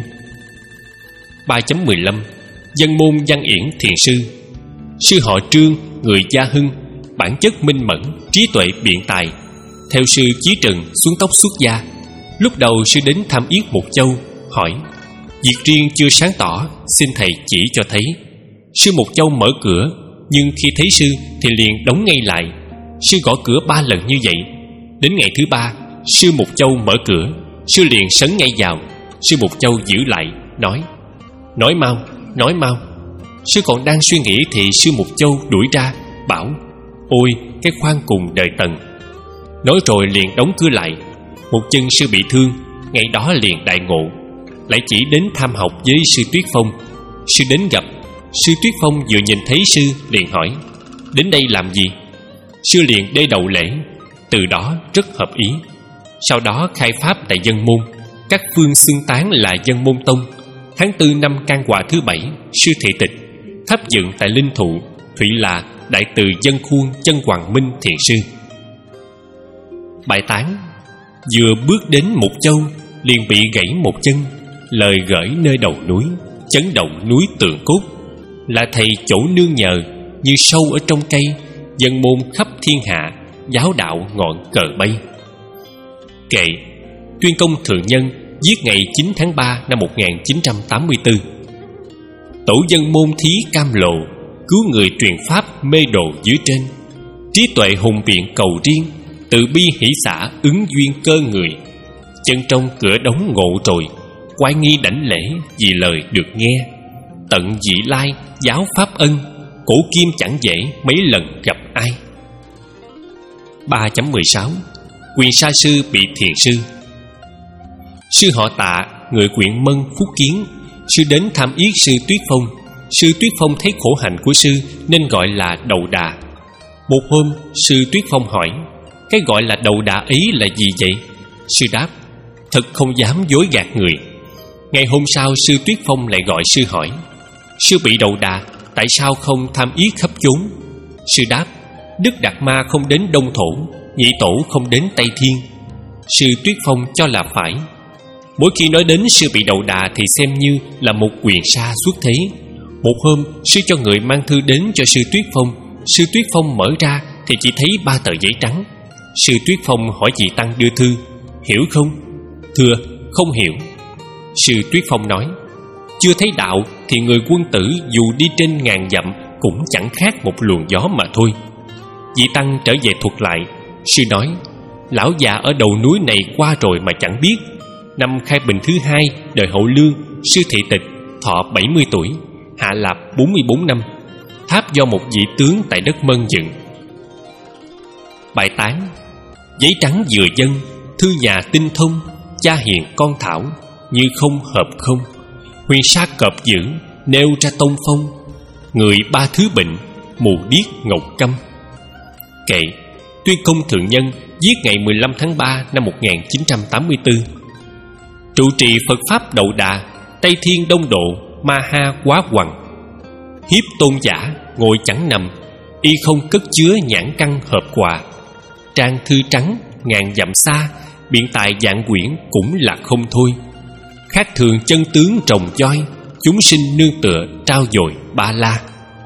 Ba chấm mười lăm. Dân môn Văn Yển Thiền Sư. Sư họ Trương, người Gia Hưng, bản chất minh mẫn, trí tuệ biện tài. Theo sư Chí Trừng xuống tóc xuất gia. Lúc đầu sư đến thăm yết Mục Châu, hỏi: Việc riêng chưa sáng tỏ, xin thầy chỉ cho thấy. Sư Mục Châu mở cửa, nhưng khi thấy sư thì liền đóng ngay lại. Sư gõ cửa ba lần như vậy. Đến ngày thứ ba, sư Mục Châu mở cửa, sư liền sấn ngay vào. Sư Mục Châu giữ lại, nói: Nói mau, nói mau. Sư còn đang suy nghĩ thì sư Mục Châu đuổi ra, bảo: Ôi cái khoan cùng đời Tần. Nói rồi liền đóng cửa lại. Một chân sư bị thương, ngày đó liền đại ngộ, lại chỉ đến tham học với sư Tuyết Phong. Sư đến gặp. Sư Tuyết Phong vừa nhìn thấy sư liền hỏi: Đến đây làm gì? Sư liền đê đầu lễ. Từ đó rất hợp ý. Sau đó khai pháp tại Dân Môn, các phương xưng tán là Dân Môn Tông. Tháng tư năm Can Hòa thứ bảy, sư thị tịch, tháp dựng tại Linh Thụ, Thụy là đại từ Dân Khuôn Chân Hoàng Minh Thiền Sư. Bài tán: Vừa bước đến Mục Châu, liền bị gãy một chân. Lời gửi nơi đầu núi, chấn động núi Tượng Cốt. Là thầy chỗ nương nhờ, như sâu ở trong cây. Dân môn khắp thiên hạ, giáo đạo ngọn cờ bay. Kệ: Tuyên Công Thượng Nhân, viết ngày chín tháng ba năm một nghìn chín trăm tám mươi tư. Tổ dân môn thí cam lộ, cứu người truyền pháp mê đồ dưới trên. Trí tuệ hùng biện cầu riêng, từ bi hỷ xả ứng duyên cơ người. Chân trong cửa đóng ngộ rồi, quái nghi đảnh lễ vì lời được nghe. Tận dị lai giáo pháp ân, cổ kim chẳng dễ mấy lần gặp ai. Ba chấm mười sáu. Quyền sa sư bị thiền sư. Sư họ Tạ, người huyện Mân, Phúc Kiến. Sư đến thăm yết sư Tuyết Phong. Sư Tuyết Phong thấy khổ hạnh của sư nên gọi là đầu đà. Một hôm sư Tuyết Phong hỏi: Cái gọi là đầu đà ấy là gì vậy? Sư đáp: Thật không dám dối gạt người. Ngày hôm sau, sư Tuyết Phong lại gọi sư hỏi: Sư bị đầu đà, tại sao không tham yết khắp chốn? Sư đáp: Đức Đạt Ma không đến Đông Thổ, Nhị Tổ không đến Tây Thiên. Sư Tuyết Phong cho là phải. Mỗi khi nói đến sư bị đầu đà thì xem như là một quyền sa xuất thế. Một hôm, sư cho người mang thư đến cho sư Tuyết Phong. Sư Tuyết Phong mở ra thì chỉ thấy ba tờ giấy trắng. Sư Tuyết Phong hỏi vị tăng đưa thư: Hiểu không? Thưa, không hiểu. Sư Tuyết Phong nói: Chưa thấy đạo thì người quân tử dù đi trên ngàn dặm cũng chẳng khác một luồng gió mà thôi. Vị tăng trở về thuật lại. Sư nói: Lão già ở đầu núi này qua rồi mà chẳng biết. Năm Khai Bình thứ hai đời Hậu Lương, sư thị tịch thọ bảy mươi tuổi, hạ lạp bốn mươi bốn năm. Tháp do một vị tướng tại đất Mân dựng. Bài tán: Giấy trắng vừa dân, thư nhà tinh thông, cha hiền con thảo, như không hợp không. Huyền sa cọp dữ, nêu ra tông phong, người ba thứ bệnh, mù điếc ngọc câm. Kệ, Tuyên Công Thượng Nhân viết ngày mười lăm tháng ba năm một nghìn chín trăm tám mươi tư. Trụ trì Phật Pháp Đậu Đà, Tây Thiên Đông Độ, Ma Ha Quá Hoằng. Hiếp tôn giả, ngồi chẳng nằm, y không cất chứa nhãn căn hợp quà. Trang thư trắng, ngàn dặm xa, biện tài vạn quyển cũng là không thôi. Khác thường chân tướng trồng voi, chúng sinh nương tựa trao dồi ba la.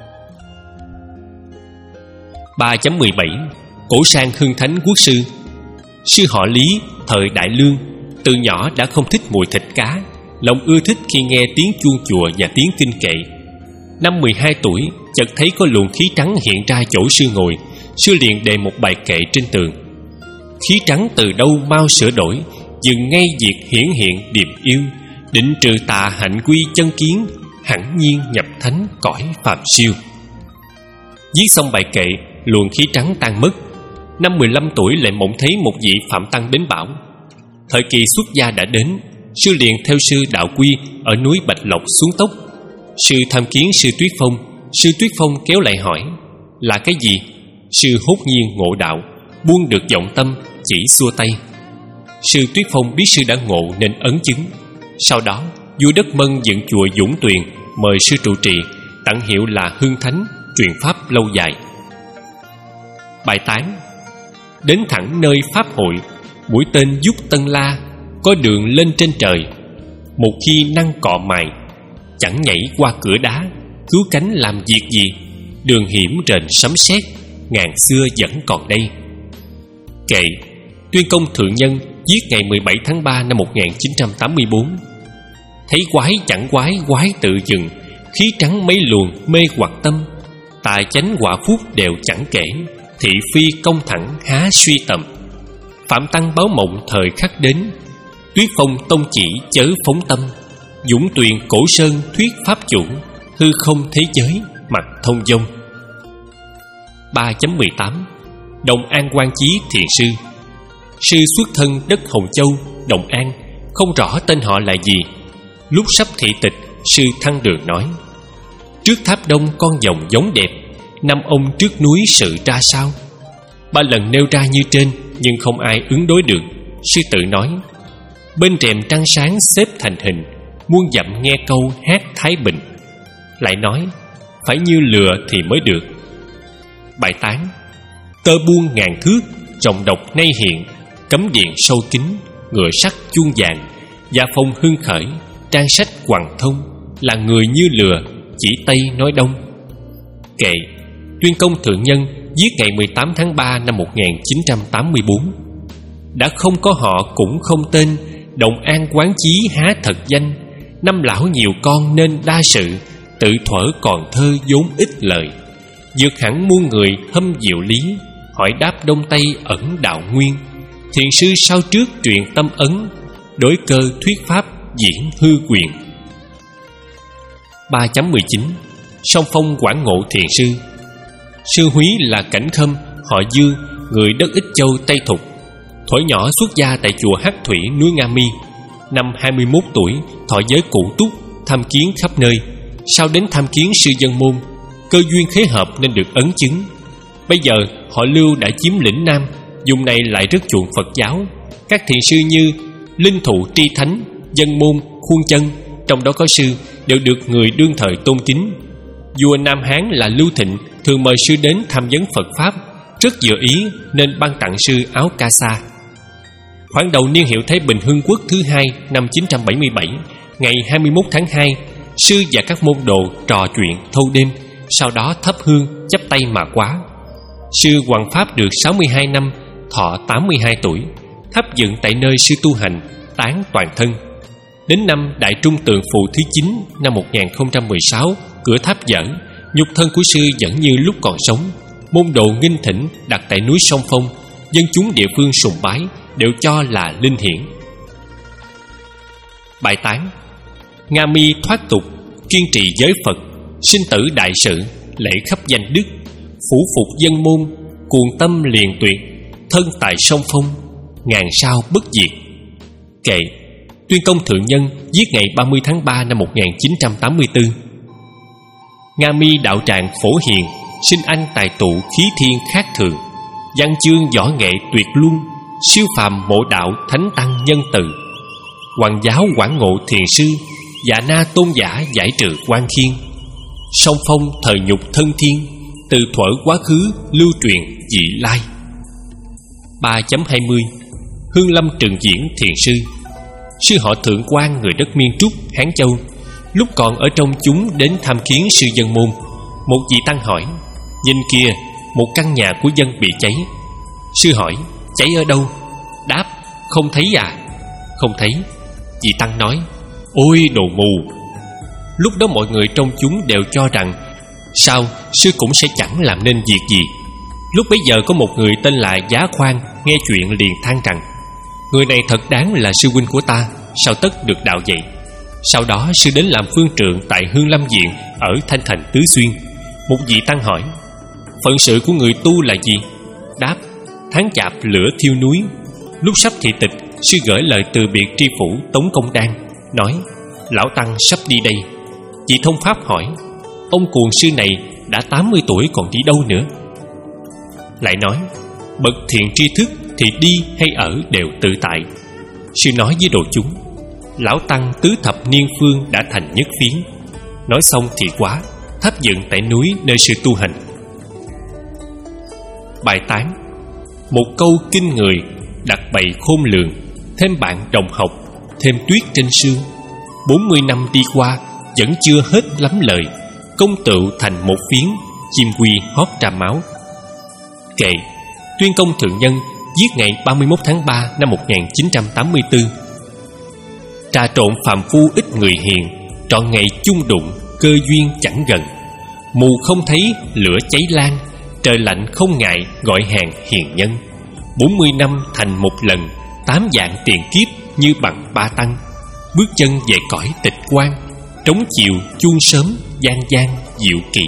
Ba chấm mười bảy. Cổ sang hưng thánh quốc sư. Sư họ Lý, thời Đại Lương, từ nhỏ đã không thích mùi thịt cá, lòng ưa thích khi nghe tiếng chuông chùa và tiếng kinh kệ. Năm mười hai tuổi, chợt thấy có luồng khí trắng hiện ra chỗ sư ngồi. Sư liền đề một bài kệ trên tường: Khí trắng từ đâu mau sửa đổi, dừng ngay việc hiển hiện điềm yêu, định trừ tà hạnh quy chân kiến, hẳn nhiên nhập thánh cõi phàm siêu. Viết xong bài kệ, luồng khí trắng tan mất. Năm mười lăm tuổi lại mộng thấy một vị phạm tăng đến bảo. Thời kỳ xuất gia đã đến, sư liền theo sư Đạo Quy ở núi Bạch Lộc xuống tốc. Sư tham kiến sư Tuyết Phong. Sư Tuyết Phong kéo lại hỏi: Là cái gì? Sư hốt nhiên ngộ đạo, buông được vọng tâm, chỉ xua tay. Sư Tuyết Phong biết sư đã ngộ nên ấn chứng. Sau đó, vua đất Mân dựng chùa Dũng Tuyền, mời sư trụ trì, tặng hiệu là Hưng Thánh, truyền pháp lâu dài. Bài tán: Đến thẳng nơi pháp hội, mũi tên giúp Tân La, có đường lên trên trời. Một khi năng cọ mài, chẳng nhảy qua cửa đá, cứu cánh làm việc gì, đường hiểm rền sấm sét, ngàn xưa vẫn còn đây. Kệ, Tuyên Công Thượng Nhân viết ngày mười bảy tháng ba năm một nghìn chín trăm tám mươi bốn. Thấy quái chẳng quái, quái tự dừng, khí trắng mấy luồng mê hoặc tâm, tài chánh quả phúc đều chẳng kể, thị phi công thẳng há suy tầm. Phạm tăng báo mộng thời khắc đến, Tuyết Phong tông chỉ chớ phóng tâm. Dũng Tuyền cổ sơn thuyết pháp chủ, hư không thế giới mặt thông dông. Ba chấm mười tám. Đồng An Quan Chí thiền sư. Sư xuất thân đất Hồng Châu, Đồng An, không rõ tên họ là gì. Lúc sắp thị tịch, sư Thăng Đường nói: Trước tháp đông con dòng giống đẹp, năm ông trước núi sự ra sao? Ba lần nêu ra như trên, nhưng không ai ứng đối được. Sư tự nói: Bên rèm trăng sáng xếp thành hình, muôn dặm nghe câu hát Thái Bình. Lại nói: Phải như lừa thì mới được. Bài tán: Tơ buông ngàn thước, rồng độc nay hiện, cấm điện sâu kín, ngựa sắt chuông vàng, gia phong hưng khởi, trang sách hoàng thông, là người như lừa, chỉ Tây nói Đông. Kệ, Tuyên Công Thượng Nhân viết ngày mười tám tháng ba năm một nghìn chín trăm tám mươi bốn. Đã không có họ cũng không tên, Đồng An Quán Chí há thật danh. Năm lão nhiều con nên đa sự, tự thuở còn thơ vốn ít lời. Vượt hẳn muôn người hâm diệu lý, hỏi đáp Đông Tây ẩn đạo nguyên. Thiền sư sao trước truyền tâm ấn, đối cơ thuyết pháp diễn hư quyền. Ba chấm mười chín. Song Phong Quảng Ngộ thiền sư. Sư Húy là Cảnh Khâm, họ Dương, người đất Ích Châu Tây Thục. Thuở nhỏ xuất gia tại chùa Hắc Thủy núi Nga Mi. Năm hai mươi mốt tuổi thọ giới cụ túc, tham kiến khắp nơi. Sau đến tham kiến sư Dân Môn, cơ duyên khế hợp nên được ấn chứng. Bây giờ họ Lưu đã chiếm lĩnh Nam, vùng này lại rất chuộng Phật giáo. Các thiền sư như Linh Thụ Tri Thánh, Dân Môn, Khuôn Chân, trong đó có sư, đều được người đương thời tôn kính. Vua Nam Hán là Lưu Thịnh thường mời sư đến tham vấn Phật Pháp, rất vừa ý nên ban tặng sư áo ca sa. Khoảng đầu niên hiệu Thái Bình Hưng Quốc thứ hai năm chín trăm bảy mươi bảy, ngày hai mươi mốt tháng hai, sư và các môn đồ trò chuyện thâu đêm, sau đó thắp hương chắp tay mà quá. Sư hoằng pháp được sáu mươi hai năm, thọ tám mươi hai tuổi, tháp dựng tại nơi sư tu hành, tán toàn thân. Đến năm Đại Trung Tượng Phụ thứ chín năm một nghìn không trăm mười sáu, cửa tháp dở, nhục thân của sư vẫn như lúc còn sống. Môn đồ nghinh thỉnh đặt tại núi Sông Phong, dân chúng địa phương sùng bái, đều cho là linh hiển. Bài tán: Nga Mi thoát tục, kiên trì giới Phật, sinh tử đại sự, lễ khắp danh đức, phủ phục dân môn, cuồng tâm liền tuyệt, thân tại sông Phong, ngàn sao bất diệt. Kệ: Tuyên Công Thượng Nhân, viết ngày ba mươi tháng ba năm một nghìn chín trăm tám mươi tư. Nga Mi đạo tràng phổ hiền, sinh anh tài tụ khí thiên khác thường, văn chương võ nghệ tuyệt luân, siêu phàm mộ đạo thánh tăng nhân từ. Hoàng giáo quảng ngộ thiền sư, dạ na tôn giả giải trừ quan khiên. Song Phong thời nhục thân thiên, từ thuở quá khứ lưu truyền dị lai. Ba chấm hai mươi. Hương Lâm Trường Diễn thiền sư. Sư họ Thượng Quan, người đất Miên Trúc, Hán Châu. Lúc còn ở trong chúng đến tham kiến sư Dân Môn. Một vị tăng hỏi: Nhìn kìa, một căn nhà của dân bị cháy. Sư hỏi: Cháy ở đâu? Đáp: Không thấy à? Không thấy. Vị tăng nói: Ôi đồ mù! Lúc đó mọi người trong chúng đều cho rằng sao sư cũng sẽ chẳng làm nên việc gì. Lúc bấy giờ có một người tên là Giá Khoan nghe chuyện liền than rằng: Người này thật đáng là sư huynh của ta, sao tất được đạo vậy. Sau đó sư đến làm phương trượng tại Hương Lâm Viện ở Thanh Thành Tứ Xuyên. Một vị tăng hỏi: Phận sự của người tu là gì? Đáp: Tháng chạp lửa thiêu núi. Lúc sắp thị tịch, sư gửi lời từ biệt tri phủ Tống Công Đan, nói: Lão tăng sắp đi đây. Vị thông pháp hỏi: Ông cuồng sư này đã tám mươi tuổi còn đi đâu nữa? Lại nói: Bậc thiện tri thức thì đi hay ở đều tự tại. Sư nói với đồ chúng: Lão tăng tứ thập niên phương đã thành nhất phiến. Nói xong thì quá, tháp dựng tại núi nơi sư tu hành. Bài tán: Một câu kinh người, đặt bày khôn lường, thêm bạn đồng học, thêm tuyết trên sương. Bốn mươi năm đi qua, vẫn chưa hết lắm lời, công tựu thành một phiến, chim quy hót ra máu. Kệ: Tuyên Công Thượng Nhân, viết ngày ba mươi mốt tháng ba năm một nghìn chín trăm tám mươi tư. Trà trộn phàm phu ít người hiền, trọn ngày chung đụng, cơ duyên chẳng gần. Mù không thấy lửa cháy lan, trời lạnh không ngại gọi hàng hiền nhân. Bốn mươi năm thành một lần, tám dạng tiền kiếp như bằng ba tăng. Bước chân về cõi tịch quan, trống chiều chuông sớm, gian gian diệu kỳ.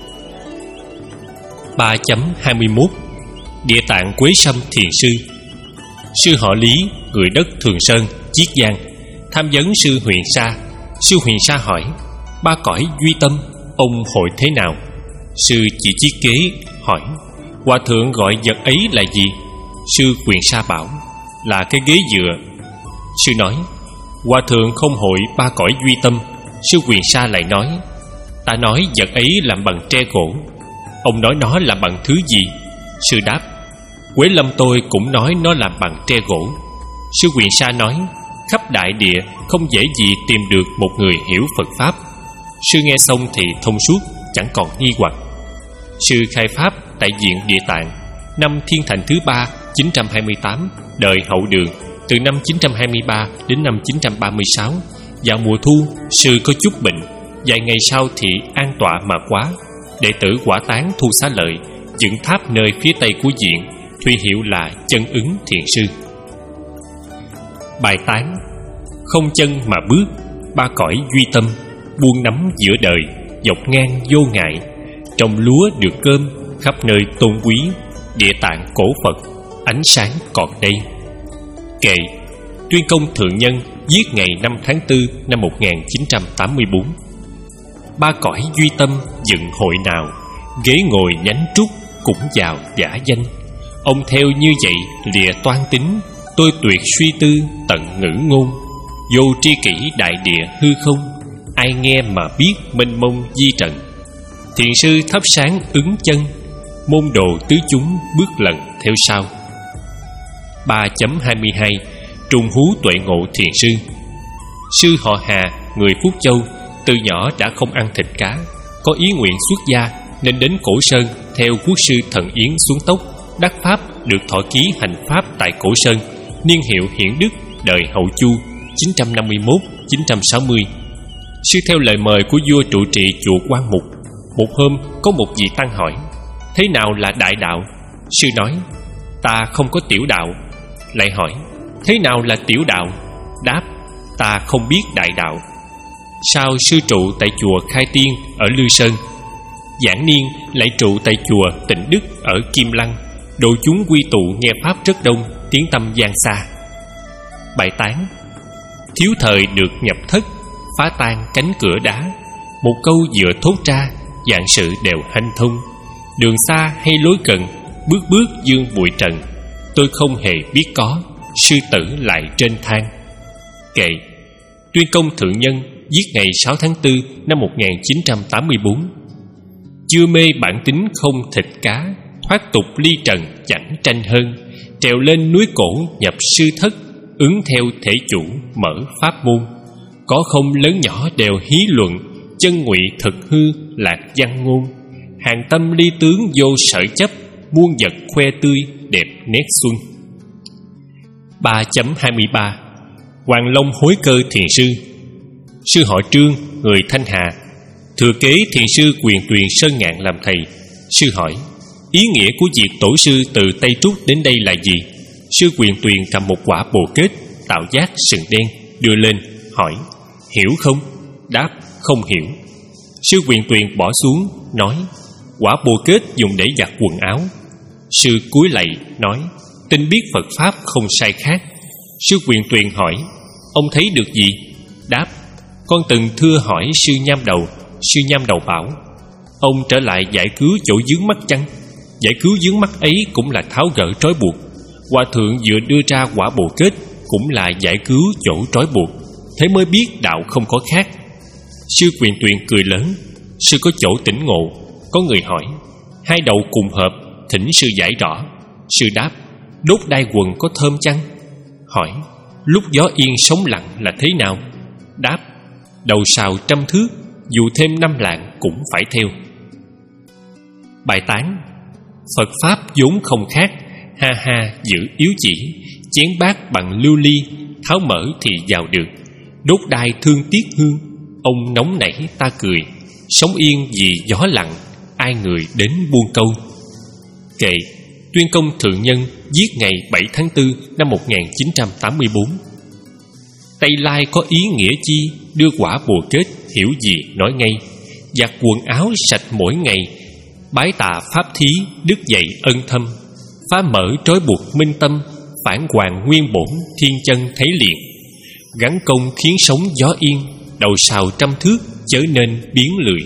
Ba chấm hai mươi mốt. Địa Tạng Quế Sâm thiền sư. Sư họ Lý, người đất Thường Sơn, Chiết Giang, tham vấn sư Huyền Sa. Sư Huyền Sa hỏi: Ba cõi duy tâm, ông hội thế nào? Sư chỉ chiết kế hỏi: Hòa thượng gọi vật ấy là gì? Sư Huyền Sa bảo: Là cái ghế dựa. Sư nói: Hòa thượng không hội ba cõi duy tâm. Sư Huyền Sa lại nói: Ta nói vật ấy làm bằng tre gỗ. Ông nói nó làm bằng thứ gì? Sư đáp: Quế Lâm tôi cũng nói nó làm bằng tre gỗ. Sư Huyền Sa nói: Khắp đại địa không dễ gì tìm được một người hiểu Phật Pháp. Sư nghe xong thì thông suốt, chẳng còn nghi hoặc. Sư khai Pháp tại Viện Địa Tạng năm Thiên Thành thứ ba, chín trăm hai mươi tám, đời Hậu Đường, từ năm chín trăm hai mươi ba đến năm chín trăm ba mươi sáu. Vào mùa thu, sư có chút bệnh, vài ngày sau thì an tọa mà quá. Đệ tử Quả Tán Thu Xá Lợi dựng tháp nơi phía tây của viện, thuy hiệu là Chân Ứng thiền sư. Bài tán: Không chân mà bước, ba cõi duy tâm, buông nắm giữa đời, dọc ngang vô ngại. Trồng lúa được cơm, khắp nơi tôn quý, Địa Tạng cổ Phật, ánh sáng còn đây. Kệ: Tuyên Công Thượng Nhân, viết ngày năm tháng tư năm một nghìn chín trăm tám mươi bốn. Ba cõi duy tâm dựng hội nào, ghế ngồi nhánh trúc cũng vào giả danh. Ông theo như vậy lìa toan tính, Tôi tuyệt suy tư tận ngữ ngôn, vô tri kỷ đại địa hư không, ai nghe mà biết mênh mông di trần. Thiền sư thắp sáng ứng chân, môn đồ tứ chúng bước lần theo sau. Ba chấm hai mươi hai. Trùng hú tuệ ngộ thiền sư. Sư họ Hà, người Phúc Châu, từ nhỏ đã không ăn thịt cá, có ý nguyện xuất gia nên đến Cổ Sơn theo quốc sư Thần Yến xuống tốc, đắc pháp được thọ ký hành pháp tại Cổ Sơn, niên hiệu Hiển Đức, đời Hậu Chu chín trăm năm mươi mốt đến chín trăm sáu mươi. Sư theo lời mời của vua trụ trì chùa Quan Mục. Một hôm có một vị tăng hỏi: thế nào là đại đạo? Sư nói: ta không có tiểu đạo. Lại hỏi: thế nào là tiểu đạo? Đáp: ta không biết đại đạo. Sau sư trụ tại chùa Khai Tiên ở Lư Sơn. Giảng niên lại trụ tại chùa Tịnh Đức ở Kim Lăng, độ chúng quy tụ nghe pháp rất đông, tiếng tăm vang xa. Bài tán: thiếu thời được nhập thất, phá tan cánh cửa đá. Một câu vừa thốt ra, vạn sự đều hanh thông. Đường xa hay lối gần, bước bước dương bụi trần. Tôi không hề biết có, sư tử lại trên thang. Kệ. Tuyên Công Thượng Nhân, viết ngày sáu tháng tư năm một nghìn chín trăm tám mươi bốn. Chưa mê bản tính không thịt cá, thoát tục ly trần chẳng tranh hơn. Trèo lên núi cổ nhập sư thất, ứng theo thể chủ mở pháp môn. Có không lớn nhỏ đều hí luận, chân ngụy thực hư lạc văn ngôn. Hàng tâm ly tướng vô sở chấp, muôn vật khoe tươi đẹp nét xuân. Ba chấm hai mươi ba. Hoàng Long Hối Cơ thiền sư. Sư họ Trương, người Thanh Hà, thừa kế thiền sư Quyền Tuyền Sơn Ngạn làm thầy. Sư hỏi: ý nghĩa của việc tổ sư từ Tây Trúc đến đây là gì? Sư Quyền Tuyền cầm một quả bồ kết tạo giác sừng đen đưa lên, hỏi: hiểu không? Đáp: không hiểu. Sư Quyền Tuyền bỏ xuống, nói: quả bồ kết dùng để giặt quần áo. Sư cúi lạy nói: tin biết Phật pháp không sai khác. Sư Quyền Tuyền hỏi: ông thấy được gì? Đáp: con từng thưa hỏi sư Nham Đầu. Sư Nham Đầu bảo: ông trở lại giải cứu chỗ vướng mắc chăng? Giải cứu vướng mắc ấy cũng là tháo gỡ trói buộc. Hòa thượng vừa đưa ra quả bồ kết cũng là giải cứu chỗ trói buộc, thế mới biết đạo không có khác. Sư Quyền Tuyền cười lớn: sư có chỗ tỉnh ngộ. Có người hỏi: hai đầu cùng hợp, thỉnh sư giải rõ. Sư đáp: đốt đai quần có thơm chăng? Hỏi: lúc gió yên sóng lặng là thế nào? Đáp: đầu sào trăm thước, dù thêm năm lạng cũng phải theo. Bài tán: Phật pháp vốn không khác, ha ha giữ yếu chỉ. Chén bát bằng lưu ly, tháo mở thì vào được. Đốt đai thương tiếc hương, ông nóng nảy ta cười. Sống yên vì gió lặng, ai người đến buông câu. Kệ. Tuyên Công Thượng Nhân, viết ngày bảy tháng tư năm một nghìn chín trăm tám mươi bốn. Tây Lai có ý nghĩa chi, đưa quả bồ kết hiểu gì nói ngay. Giặt quần áo sạch mỗi ngày, bái tạ pháp thí đức dạy ân thâm. Phá mở trói buộc minh tâm, phản hoàng nguyên bổn thiên chân thấy liền. Gắn công khiến sống gió yên, đầu sào trăm thước chớ nên biến lười.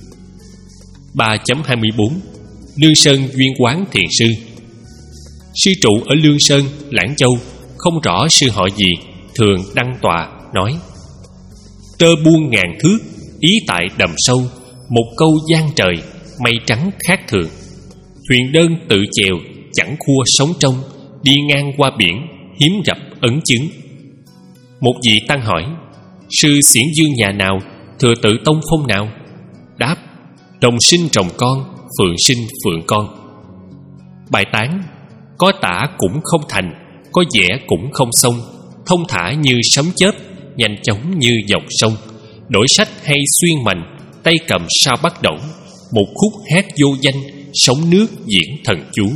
Ba chấm hai mươi bốn. Lương Sơn Duyên Quán thiền sư. Sư trụ ở Lương Sơn, Lãng Châu, không rõ sư họ gì, thường đăng tọa nói: tơ buông ngàn thước, ý tại đầm sâu. Một câu gian trời, mây trắng khác thường. Thuyền đơn tự chèo, chẳng khua sóng trong. Đi ngang qua biển, hiếm gặp ấn chứng. Một vị tăng hỏi: sư Xiển Dương nhà nào, thừa tự tông phong nào? Đáp: rồng sinh rồng con, phượng sinh phượng con. Bài tán: có tả cũng không thành, có vẽ cũng không xong. Thông thả như sấm chớp, nhanh chóng như dòng sông. Đổi sách hay xuyên mành, tay cầm sao bắt đổng. Một khúc hát vô danh, sóng nước diễn thần chú.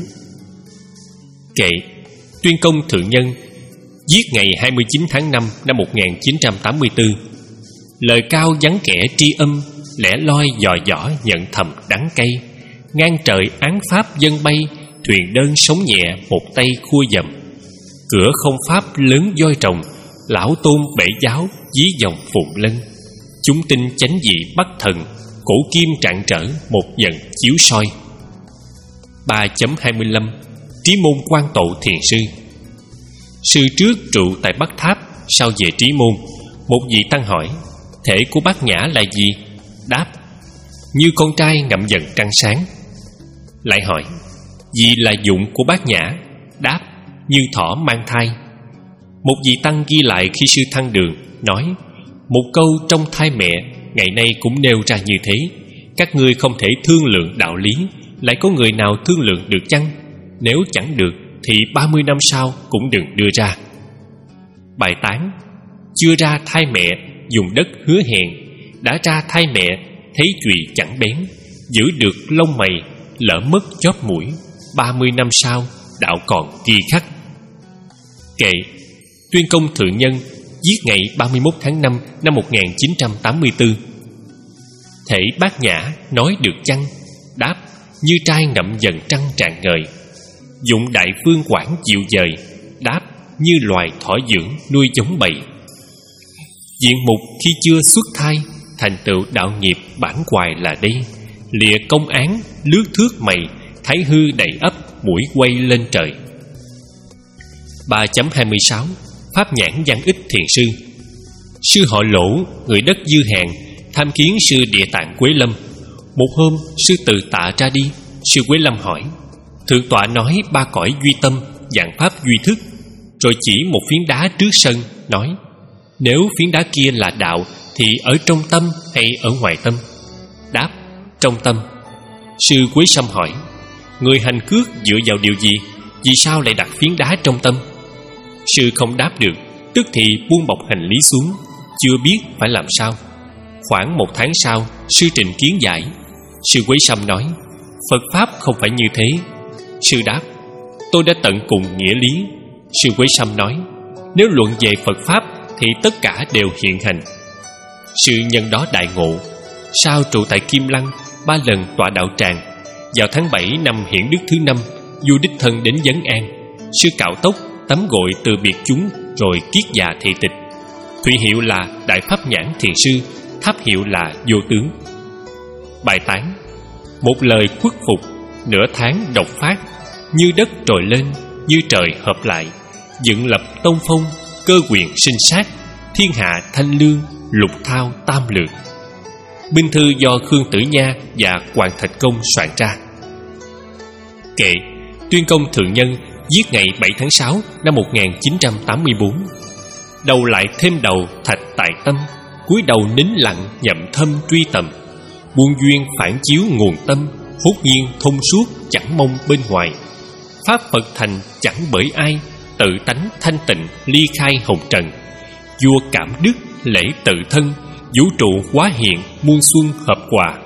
Kệ. Tuyên Công Thượng Nhân, viết ngày hai mươi chín tháng năm năm một nghìn chín trăm tám mươi tư. Lời cao vắng kẻ tri âm, lẻ loi dò dỏ nhận thầm đắng cay. Ngang trời án pháp dân bay, thuyền đơn sống nhẹ một tay khua dầm. Cửa không pháp lớn voi trồng, lão tôn bể giáo dí dòng phụng lân. Chúng tinh chánh dị bắt thần, cổ kim trạng trở một dần chiếu soi. Ba chấm hai mươi lăm. Trí môn quan tộ thiền sư. Sư trước trụ tại Bắc Tháp, sau về Trí Môn. Một vị tăng hỏi: thể của Bát Nhã là gì? Đáp: như con trai ngậm dần trăng sáng. Lại hỏi: gì là dụng của Bát Nhã? Đáp: như thỏ mang thai. Một vị tăng ghi lại khi sư thăng đường, nói: một câu trong thai mẹ ngày nay cũng nêu ra như thế. Các ngươi không thể thương lượng đạo lý, lại có người nào thương lượng được chăng? Nếu chẳng được thì ba mươi năm sau cũng đừng đưa ra. Bài tán: chưa ra thai mẹ dùng đất hứa hẹn, đã ra thai mẹ thấy chùy chẳng bén, giữ được lông mày, lỡ mất chóp mũi, ba mươi năm sau đạo còn ghi khắc. Kệ: Tuyên Công Thượng Nhân, viết ngày ba mươi mốt tháng năm năm một nghìn chín trăm tám mươi tư. Thể Bát Nhã nói được chăng? Đáp: như trai ngậm dần trăng tràn ngời. Dụng đại phương quản chịu dời. Đáp: như loài thỏ dưỡng nuôi giống bầy. Diện mục khi chưa xuất thai, thành tựu đạo nghiệp bản hoài là đây. Lìa công án lướt thước mày, thái hư đầy ấp mũi quay lên trời. Ba chấm hai mươi sáu. Pháp nhãn văn ích thiền sư. Sư họ Lỗ, người đất Dư Hàn, tham kiến sư Địa Tạng Quế Lâm. Một hôm sư từ tạ ra đi. Sư Quế Lâm hỏi: thượng tọa nói ba cõi duy tâm, vạn pháp duy thức, rồi chỉ một phiến đá trước sân, nói: nếu phiến đá kia là đạo thì ở trong tâm hay ở ngoài tâm? Đáp: trong tâm. Sư Quế Sâm hỏi: người hành cước dựa vào điều gì? Vì sao lại đặt phiến đá trong tâm? Sư không đáp được, tức thì buông bọc hành lý xuống, chưa biết phải làm sao. Khoảng một tháng sau, sư trình kiến giải. Sư Quế Sâm nói: Phật Pháp không phải như thế. Sư đáp: tôi đã tận cùng nghĩa lý. Sư Quế Sâm nói: nếu luận về Phật Pháp thì tất cả đều hiện hành. Sư nhân đó đại ngộ. Sau trụ tại Kim Lăng, ba lần tọa đạo tràng. Vào tháng bảy năm Hiển Đức thứ năm, vua đích thân đến Vấn An. Sư cạo tóc, tắm gội từ biệt chúng, rồi kiết già thị tịch. Thụy hiệu là Đại Pháp Nhãn Thiền Sư, tháp hiệu là Vô Tướng. Bài tán: một lời khuất phục, nửa tháng độc phát, như đất trồi lên, như trời hợp lại, dựng lập tông phong, cơ quyền sinh sát, thiên hạ thanh lương, lục thao tam lược. Binh thư do Khương Tử Nha và Hoàng Thạch Công soạn ra. Kệ: Tuyên Công Thượng Nhân, viết ngày bảy tháng sáu năm một nghìn chín trăm tám mươi bốn. Đầu lại thêm đầu thạch tại tâm, cúi đầu nín lặng nhậm thâm truy tầm. Buông duyên phản chiếu nguồn tâm, hốt nhiên thông suốt chẳng mong bên ngoài. Pháp Phật thành chẳng bởi ai, tự tánh thanh tịnh ly khai hồng trần. Vua cảm đức lễ tự thân, vũ trụ hóa hiện muôn xuân hợp hòa.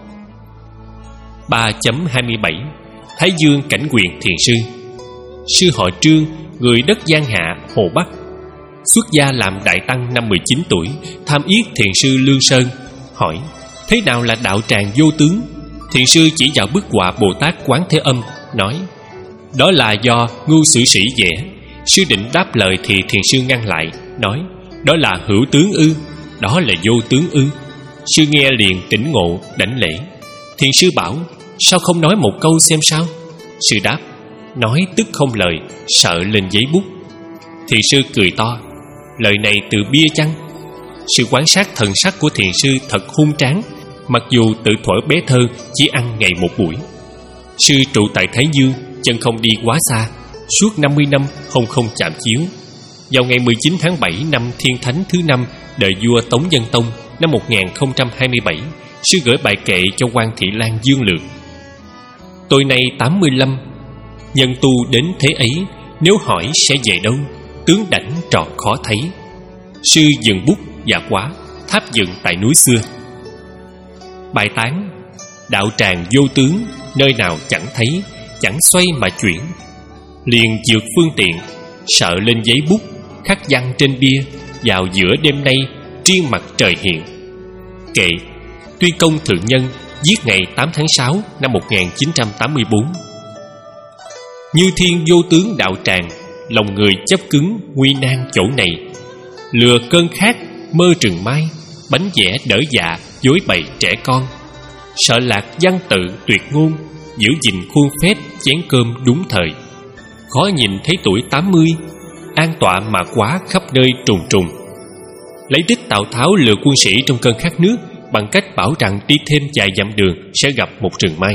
Ba chấm hai mươi bảy. Thái Dương Cảnh Quyền Thiền Sư. Sư họ Trương, người đất Giang Hạ, Hồ Bắc. Xuất gia làm đại tăng năm mười chín tuổi, tham yết thiền sư Lương Sơn. Hỏi: thế nào là đạo tràng vô tướng? Thiền sư chỉ vào bức họa Bồ Tát Quán Thế Âm, nói: đó là do ngu sử sĩ vẽ. Sư định đáp lời thì thiền sư ngăn lại, nói: đó là hữu tướng ư? Đó là vô tướng ư? Sư nghe liền tỉnh ngộ, đảnh lễ. Thiền sư bảo: sao không nói một câu xem sao? Sư đáp: nói tức không lời, sợ lên giấy bút. Thiền sư cười to: lời này từ bia chăng? Sư quan sát thần sắc của thiền sư thật hung tráng, mặc dù tự thuở bé thơ chỉ ăn ngày một buổi. Sư trụ tại Thái Dương, chân không đi quá xa, suốt năm mươi năm không không chạm chiếu. Vào ngày mười chín tháng bảy năm Thiên Thánh thứ năm đời vua Tống Nhân Tông năm một nghìn không trăm hai mươi bảy, sư gửi bài kệ cho quan Thị Lan Dương Lược: tôi nay tám mươi lăm, nhân tu đến thế ấy, nếu hỏi sẽ về đâu, tướng đảnh tròn khó thấy. Sư dừng bút và quá, tháp dựng tại núi xưa. Bài tán: đạo tràng vô tướng, nơi nào chẳng thấy, chẳng xoay mà chuyển. Liền dược phương tiện, sợ lên giấy bút, khắc văn trên bia, vào giữa đêm nay, riêng mặt trời hiện. Kệ: Tuyên Công Thượng Nhân, viết ngày tám tháng sáu năm một nghìn chín trăm tám mươi bốn. Như thiên vô tướng đạo tràng, lòng người chấp cứng nguy nan chỗ này. Lừa cơn khát mơ rừng mai, bánh vẽ đỡ dạ dối bày trẻ con. Sợ lạc văn tự tuyệt ngôn, giữ gìn khuôn phép chén cơm đúng thời. Khó nhìn thấy tuổi tám mươi, an tọa mà quá khắp nơi trùng trùng. Lấy đích Tào Tháo lừa quân sĩ trong cơn khát nước bằng cách bảo rằng đi thêm vài dặm đường sẽ gặp một rừng mai.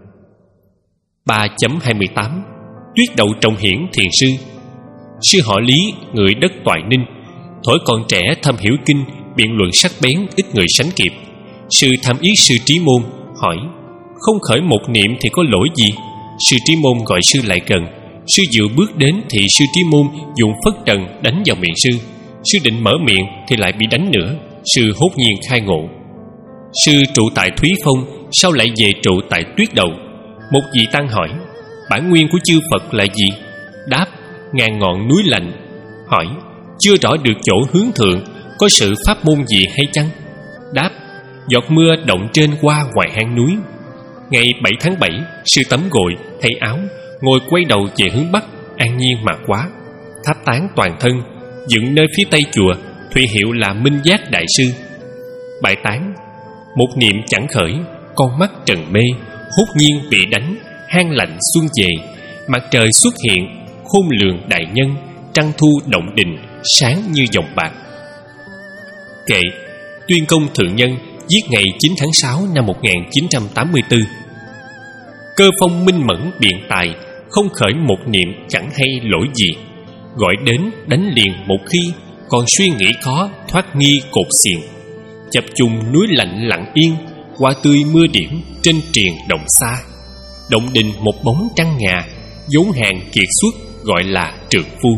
Ba chấm hai mươi tám. Tuyết đậu trọng hiển thiền sư. Sư họ Lý, người đất Toại Ninh, thổi còn trẻ thâm hiểu kinh, biện luận sắc bén ít người sánh kịp. Sư tham yết sư Trí Môn, hỏi: không khởi một niệm thì có lỗi gì? Sư Trí Môn gọi sư lại gần. Sư vừa bước đến thì sư Trí Môn dùng phất trần đánh vào miệng sư. Sư định mở miệng thì lại bị đánh nữa. Sư hốt nhiên khai ngộ. Sư trụ tại Thúy Phong, sao lại về trụ tại Tuyết Đậu? Một vị tăng hỏi: bản nguyên của chư Phật là gì? Đáp: ngàn ngọn núi lạnh. Hỏi: chưa rõ được chỗ hướng thượng, có sự pháp môn gì hay chăng? Đáp: giọt mưa động trên hoa ngoài hang núi. Ngày bảy tháng bảy, sư tắm gội, thay áo, ngồi quay đầu về hướng Bắc, an nhiên mà quá. Tháp tán toàn thân, dựng nơi phía tây chùa, thụy hiệu là Minh Giác Đại Sư. Bài tán: một niệm chẳng khởi, con mắt trần mê, hốt nhiên bị đánh, hang lạnh xuân về, mặt trời xuất hiện, khôn lường đại nhân, trăng thu động đình, sáng như dòng bạc. Kệ: Tuyên Công Thượng Nhân, viết ngày chín tháng sáu năm một nghìn chín trăm tám mươi tư. Cơ phong minh mẫn biện tài, không khởi một niệm chẳng hay lỗi gì. Gọi đến đánh liền một khi, còn suy nghĩ khó thoát nghi cột xiềng. Chập trùng núi lạnh lặng yên, hoa tươi mưa điểm trên triền đồng xa. Động đình một bóng trăng ngà, vốn hàng kiệt xuất gọi là trượng phu.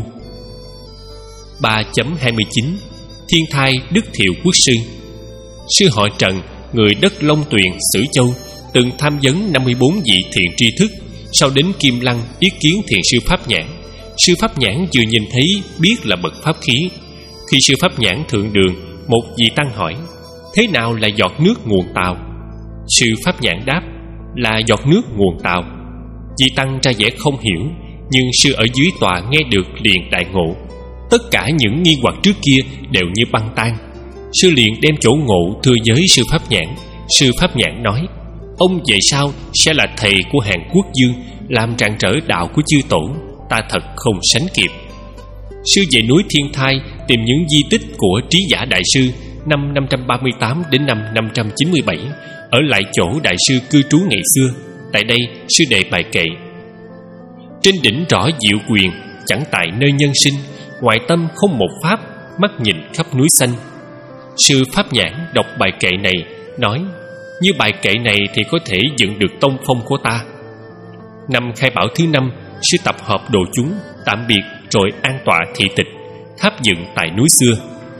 Ba chấm hai mươi chín. Thiên thai Đức Thiệu Quốc Sư. Sư họ Trần, người đất Long Tuyền, Sử Châu, từng tham vấn năm mươi bốn vị thiện tri thức, sau đến Kim Lăng ý kiến thiền sư Pháp Nhãn. Sư Pháp Nhãn vừa nhìn thấy biết là bậc pháp khí. Khi sư Pháp Nhãn thượng đường, một vị tăng hỏi: thế nào là giọt nước nguồn tào? Sư Pháp Nhãn đáp: là giọt nước nguồn tào. Vị tăng ra vẻ không hiểu, nhưng sư ở dưới tòa nghe được liền đại ngộ. Tất cả những nghi hoặc trước kia đều như băng tan. Sư liền đem chỗ ngộ thưa với sư Pháp Nhãn. Sư Pháp Nhãn nói: ông về sau sẽ là thầy của Hàn Quốc Dương, làm rạng rỡ đạo của chư tổ, ta thật không sánh kịp. Sư về núi Thiên Thai tìm những di tích của Trí Giả Đại Sư năm năm trăm ba mươi tám đến năm năm trăm chín mươi bảy, ở lại chỗ đại sư cư trú ngày xưa. Tại đây sư đề bài kệ: trên đỉnh rõ diệu quyền, chẳng tại nơi nhân sinh, ngoại tâm không một pháp, mắt nhìn khắp núi xanh. Sư Pháp Nhãn đọc bài kệ này, nói: như bài kệ này thì có thể dựng được tông phong của ta. Năm khai bảo thứ năm, sư tập hợp đồ chúng, tạm biệt rồi an tọa thị tịch, tháp dựng tại núi xưa.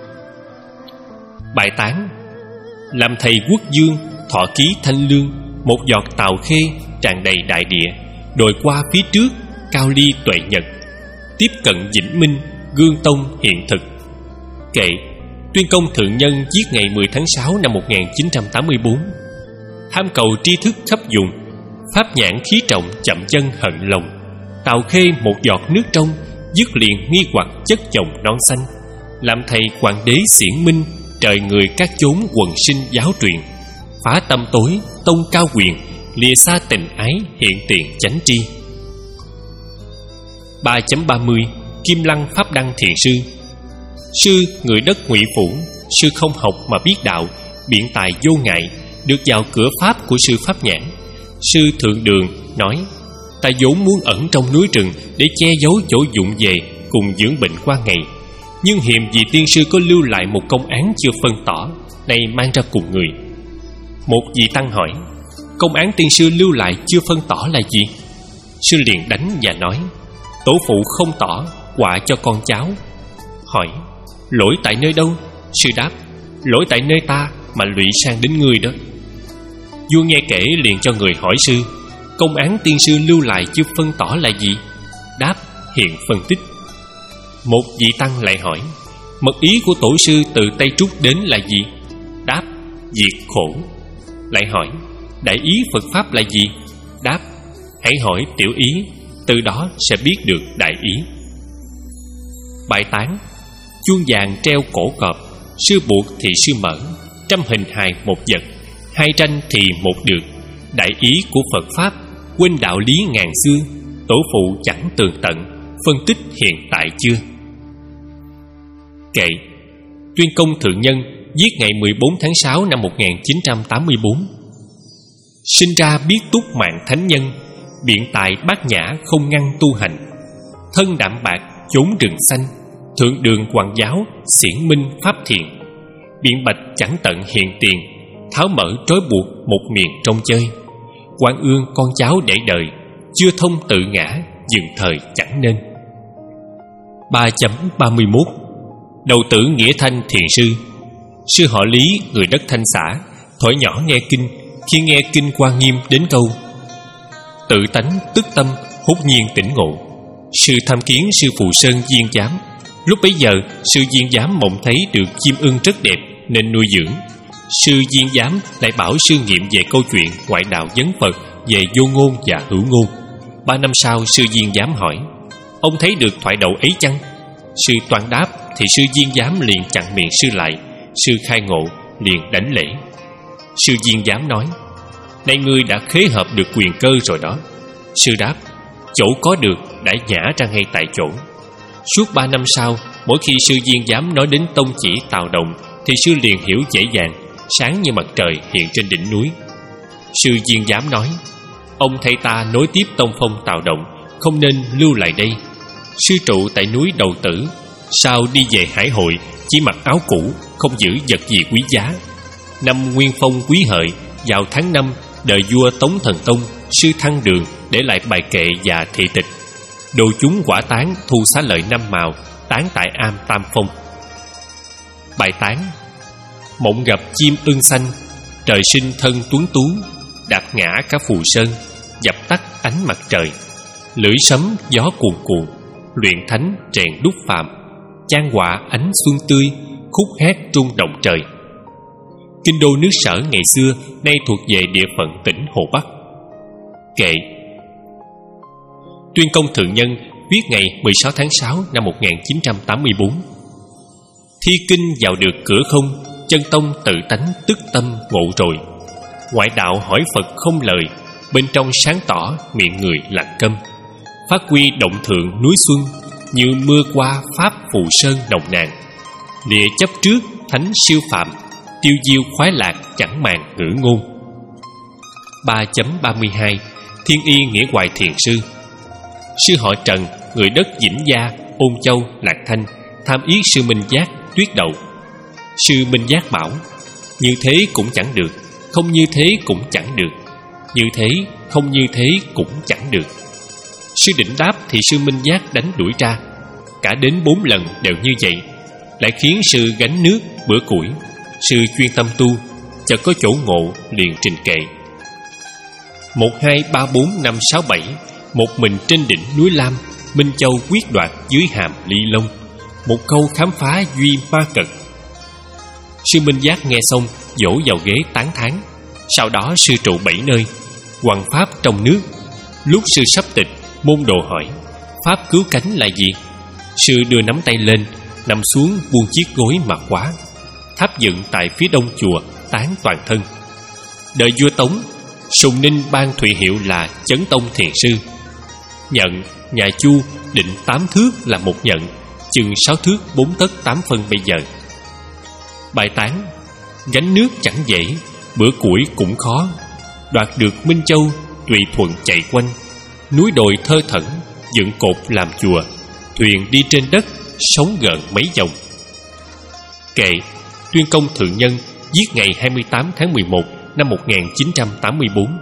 Bài tán: làm thầy quốc dương, thọ ký thanh lương, một giọt tào khê tràn đầy đại địa, đồi qua phía trước, cao ly tuệ nhật, tiếp cận vĩnh minh, gương tông hiện thực. Kệ: Tuyên Công Thượng Nhân viết ngày mười tháng sáu năm một nghìn chín trăm tám mươi bốn. Tham cầu tri thức khắp vùng, Pháp Nhãn khí trọng chậm chân hận lòng. Tào khê một giọt nước trong, dứt liền nghi hoặc chất chồng non xanh. Làm thầy hoàng đế xiển minh, trời người các chốn quần sinh giáo truyền. Phá tâm tối, tông cao quyền, lìa xa tình ái hiện tiền chánh tri. Ba chấm ba mươi. Kim Lăng Pháp Đăng Thiền Sư. Sư người đất Ngụy Phủ, sư không học mà biết đạo, biện tài vô ngại, được vào cửa pháp của sư Pháp Nhãn. Sư thượng đường nói: ta vốn muốn ẩn trong núi rừng để che giấu chỗ dụng về, cùng dưỡng bệnh qua ngày. Nhưng hiềm vì tiên sư có lưu lại một công án chưa phân tỏ, nay mang ra cùng người. Một vị tăng hỏi: công án tiên sư lưu lại chưa phân tỏ là gì? Sư liền đánh và nói: tổ phụ không tỏ, họa cho con cháu. Hỏi: lỗi tại nơi đâu? Sư đáp: lỗi tại nơi ta mà lụy sang đến ngươi đó. Vua nghe kể liền cho người hỏi sư: công án tiên sư lưu lại chưa phân tỏ là gì? Đáp: hiện phân tích. Một vị tăng lại hỏi: mật ý của tổ sư từ Tây Trúc đến là gì? Đáp: diệt khổ. Lại hỏi: đại ý Phật Pháp là gì? Đáp: hãy hỏi tiểu ý, từ đó sẽ biết được đại ý. Bài tán: chuông vàng treo cổ cọp, sư buộc thì sư mở, trăm hình hài một vật, hai tranh thì một được. Đại ý của Phật Pháp, quên đạo lý ngàn xưa, tổ phụ chẳng tường tận, phân tích hiện tại chưa? Kệ. Tuyên công thượng nhân viết ngày mười bốn tháng sáu năm một nghìn chín trăm tám mươi tư. Sinh ra biết túc mạng thánh nhân, biện tài bát nhã không ngăn tu hành. Thân đạm bạc chốn rừng xanh, thượng đường hoàng giáo xiển minh pháp thiện. Biện bạch chẳng tận hiện tiền, tháo mở trói buộc một miền trong chơi. Quan ương con cháu để đời, chưa thông tự ngã, dừng thời chẳng nên. Ba chấm ba mươi mốt. Đầu tử Nghĩa Thanh thiền sư. Sư họ Lý, người đất Thanh xã, thổi nhỏ nghe kinh. Khi nghe kinh Quan Nghiêm đến câu tự tánh tức tâm, hốt nhiên tỉnh ngộ. Sư tham kiến sư Phù Sơn Viên Giám. Lúc bấy giờ sư Viên Giám mộng thấy được chim ưng rất đẹp nên nuôi dưỡng. Sư Viên Giám lại bảo sư nghiệm về câu chuyện ngoại đạo vấn Phật về vô ngôn và hữu ngôn. Ba năm sau sư Viên Giám hỏi: ông thấy được thoại đậu ấy chăng? Sư Toan đáp thì sư Viên Giám liền chặn miệng sư lại. Sư khai ngộ liền đánh lễ. Sư Viên Giám nói: nay ngươi đã khế hợp được quyền cơ rồi đó. Sư đáp: chỗ có được đã nhả ra ngay tại chỗ. Suốt ba năm sau, mỗi khi sư Viên Giám nói đến tông chỉ Tào Động thì sư liền hiểu dễ dàng, sáng như mặt trời hiện trên đỉnh núi. Sư Viên Giám nói: ông thầy ta nối tiếp tông phong Tào Động, không nên lưu lại đây. Sư trụ tại núi Đầu Tử, sau đi về hải hội chỉ mặc áo cũ, không giữ vật gì quý giá. Năm Nguyên Phong Quý Hợi, vào tháng năm, đời vua Tống Thần Tông, sư Thăng Đường để lại bài kệ và thị tịch. Đồ chúng quả tán thu xá lợi năm màu, tán tại am Tam Phong. Bài tán: mộng gặp chim ưng xanh, trời sinh thân tuấn tú, đạp ngã cả phù sơn, dập tắt ánh mặt trời. Lưỡi sấm gió cuồn cuộn, luyện thánh rèn đúc phàm, chan họa ánh xuân tươi, khúc hát trung động trời. Kinh đô nước Sở ngày xưa nay thuộc về địa phận tỉnh Hồ Bắc. Kệ. Tuyên công thượng nhân viết ngày mười sáu tháng sáu năm một nghìn chín trăm tám mươi tư. Thi kinh vào được cửa không, chân tông tự tánh tức tâm ngộ rồi. Ngoại đạo hỏi Phật không lời, bên trong sáng tỏ miệng người lặng câm. Phát quy động thượng núi Xuân, như mưa qua pháp Phù Sơn nồng nàn. Lìa chấp trước thánh siêu phàm, tiêu diêu khoái lạc chẳng màng ngữ ngôn. Ba chấm ba mươi hai. Thiên y Nghĩa Hoài thiền sư. Sư họ Trần, người đất Vĩnh Gia, Ôn Châu, Lạc Thanh, tham yết sư Minh Giác, Tuyết Đầu. Sư Minh Giác bảo: như thế cũng chẳng được, không như thế cũng chẳng được, như thế không như thế cũng chẳng được. Sư Định đáp thì sư Minh Giác đánh đuổi ra. Cả đến bốn lần đều như vậy, lại khiến sư gánh nước bữa củi. Sư chuyên tâm tu, chợt có chỗ ngộ liền trình kệ: một hai ba bốn năm sáu bảy, một mình trên đỉnh núi Lam, Minh Châu quyết đoạt dưới hàm ly long, một câu khám phá duy ma cật. Sư Minh Giác nghe xong vỗ vào ghế tán thán. Sau đó sư trụ bảy nơi, hoằng pháp trong nước. Lúc sư sắp tịch, môn đồ hỏi: pháp cứu cánh là gì? Sư đưa nắm tay lên, nằm xuống buông chiếc gối mà khóa. Tháp dựng tại phía đông chùa, tán toàn thân. Đời vua Tống, Sùng Ninh ban thụy hiệu là Chấn Tông thiền sư. Nhận nhà Chu định tám thước là một nhận, chừng sáu thước bốn tấc tám phân bây giờ. Bài tán: gánh nước chẳng dễ, bữa củi cũng khó. Đoạt được Minh Châu, tùy thuận chạy quanh. Núi đồi thơ thẩn, dựng cột làm chùa. Thuyền đi trên đất, sóng gợn mấy dòng. Kệ. Tuyên công thượng nhân viết ngày hai mươi tám tháng mười một năm một nghìn chín trăm tám mươi tư.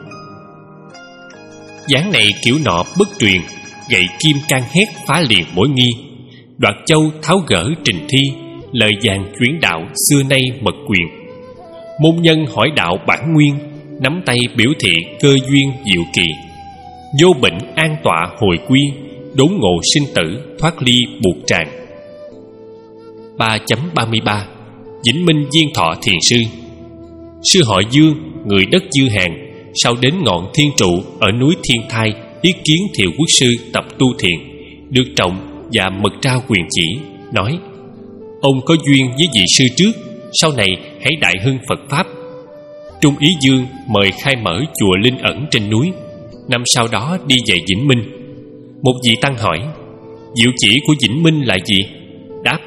Dáng này kiểu nọ bất truyền, gậy kim can hét phá liền mỗi nghi. Đoạt châu tháo gỡ trình thi, lời vàng chuyển đạo xưa nay mật quyền. Môn nhân hỏi đạo bản nguyên, nắm tay biểu thị cơ duyên diệu kỳ. Vô bệnh an tọa hồi quy, đốn ngộ sinh tử thoát ly buộc tràng. Ba chấm ba mươi ba. Vĩnh Minh Viên Thọ thiền sư. Sư họ Dương, người đất Dư Hàng, sau đến ngọn thiên trụ ở núi Thiên Thai ý kiến Thiệu Quốc sư tập tu thiền, được trọng và mật trao quyền chỉ, nói: ông có duyên với vị sư trước, sau này hãy đại hưng Phật pháp. Trung Ý Dương mời khai mở chùa Linh Ẩn trên núi. Năm sau đó đi về Vĩnh Minh. Một vị tăng hỏi: diệu chỉ của Vĩnh Minh là gì? Đáp: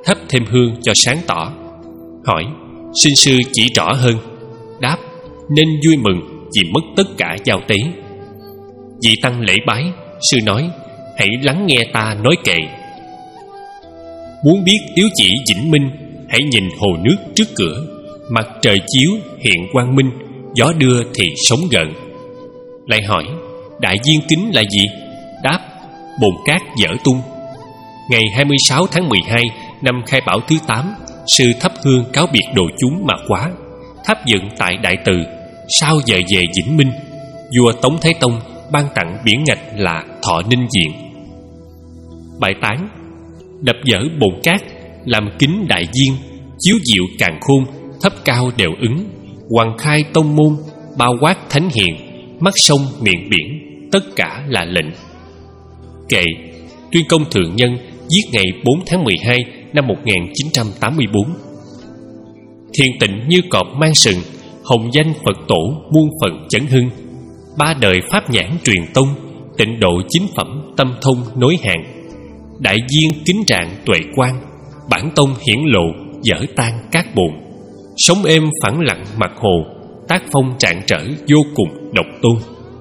thắp thêm hương cho sáng tỏ. Hỏi: xin sư chỉ rõ hơn. Đáp: nên vui mừng vì mất tất cả giao tế. Vị tăng lễ bái. Sư nói: hãy lắng nghe ta nói kệ. Muốn biết yếu chỉ vĩnh minh, hãy nhìn hồ nước trước cửa. Mặt trời chiếu hiện quang minh, gió đưa thì sóng gợn. Lại hỏi: đại viên kính là gì? Đáp: bồn cát dở tung. Ngày hai mươi sáu tháng mười hai năm khai bảo thứ tám, sư thắp hương cáo biệt đồ chúng mà quá. Tháp dựng tại Đại Từ. Sau giờ về Vĩnh Minh, vua Tống Thái Tông ban tặng biển ngạch là Thọ Ninh Viện. Bài tán: đập dỡ bồn cát, làm kính đại viên, chiếu diệu càn khôn, thấp cao đều ứng. Hoàng khai tông môn, bao quát thánh hiền, mắt sông miệng biển, tất cả là lệnh. Kệ: Tuyên Công Thượng Nhân, viết ngày bốn tháng mười hai năm một nghìn chín trăm tám mươi tư. Thiền tịnh như cọp mang sừng, hồng danh Phật tổ muôn phần chấn hưng. Ba đời pháp nhãn truyền tông, tịnh độ chính phẩm tâm thông nối hàng. Đại viên kính rạng tuệ quang, bản tông hiển lộ dở tan các bồn. Sống êm phẳng lặng mặt hồ, tác phong trạng trở vô cùng độc tôn.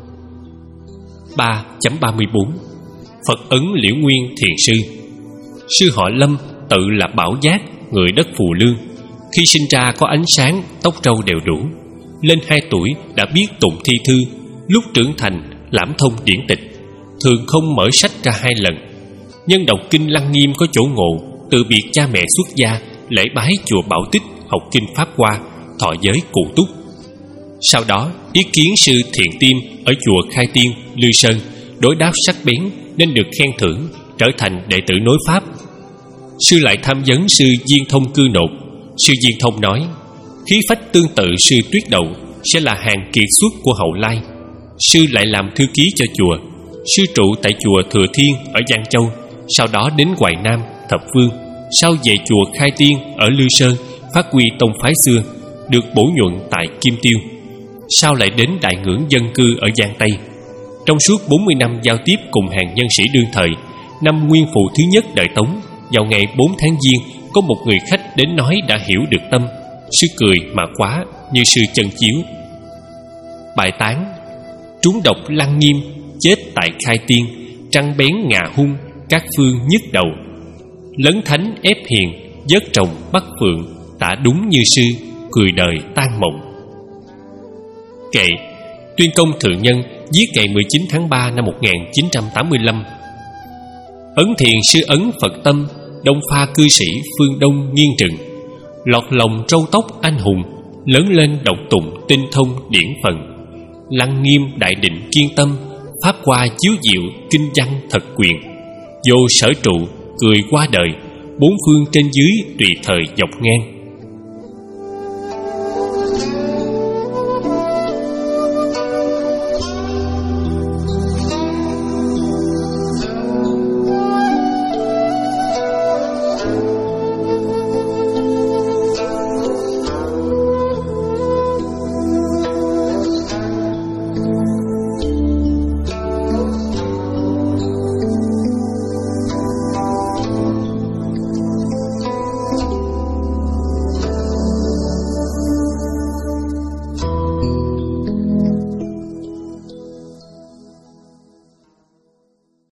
ba chấm ba mươi tư. Phật ấn Liễu Nguyên Thiền Sư. Sư họ Lâm, tự là Bảo Giác, người đất Phù Lương. Khi sinh ra có ánh sáng, tóc râu đều đủ. Lên hai tuổi đã biết tụng thi thư. Lúc trưởng thành lãm thông điển tịch, thường không mở sách ra hai lần. Nhân đọc kinh Lăng Nghiêm có chỗ ngộ, từ biệt cha mẹ xuất gia, lễ bái chùa Bảo Tích, học kinh Pháp Hoa, thọ giới cụ túc. Sau đó ý kiến sư Thiện Tiêm ở chùa Khai Tiên, Lư Sơn đối đáp sắc bén nên được khen thưởng, trở thành đệ tử nối pháp. Sư lại tham vấn sư Viên Thông cư nộp. Sư Viên Thông nói: khí phách tương tự sư Tuyết Đậu sẽ là hàng kiệt xuất của hậu lai. Sư lại làm thư ký cho chùa. Sư trụ tại chùa Thừa Thiên ở Giang Châu, sau đó đến Hoài Nam, Thập Phương, sau về chùa Khai Tiên ở Lư Sơn, phát huy tông phái xưa, được bổ nhuận tại Kim Tiêu. Sau lại đến Đại Ngưỡng dân cư ở Giang Tây. Trong suốt bốn mươi năm giao tiếp cùng hàng nhân sĩ đương thời, năm Nguyên Phụ thứ nhất đời Tống, vào ngày bốn tháng Giêng, có một người khách đến nói đã hiểu được tâm. Sư cười mà quá, như sư chân chiếu. Bài tán: trúng độc Lăng Nghiêm, chết tại Khai Tiên, trăng bén ngà hung, các phương nhức đầu. Lấn thánh ép hiền, vớt trồng bắt phượng, tả đúng như sư, cười đời tan mộng. Kệ: Tuyên Công Thượng Nhân, viết ngày mười chín tháng ba năm một nghìn chín trăm tám mươi lăm. Ấn Thiền sư ấn Phật tâm, Đông Pha cư sĩ phương Đông nghiêng trừng. Lọt lòng trâu tóc anh hùng, lớn lên đọc tụng tinh thông điển phần. Lăng Nghiêm đại định kiên tâm, pháp hoa chiếu diệu kinh văn thật quyền. Vô sở trụ cười qua đời, bốn phương trên dưới tùy thời dọc ngang.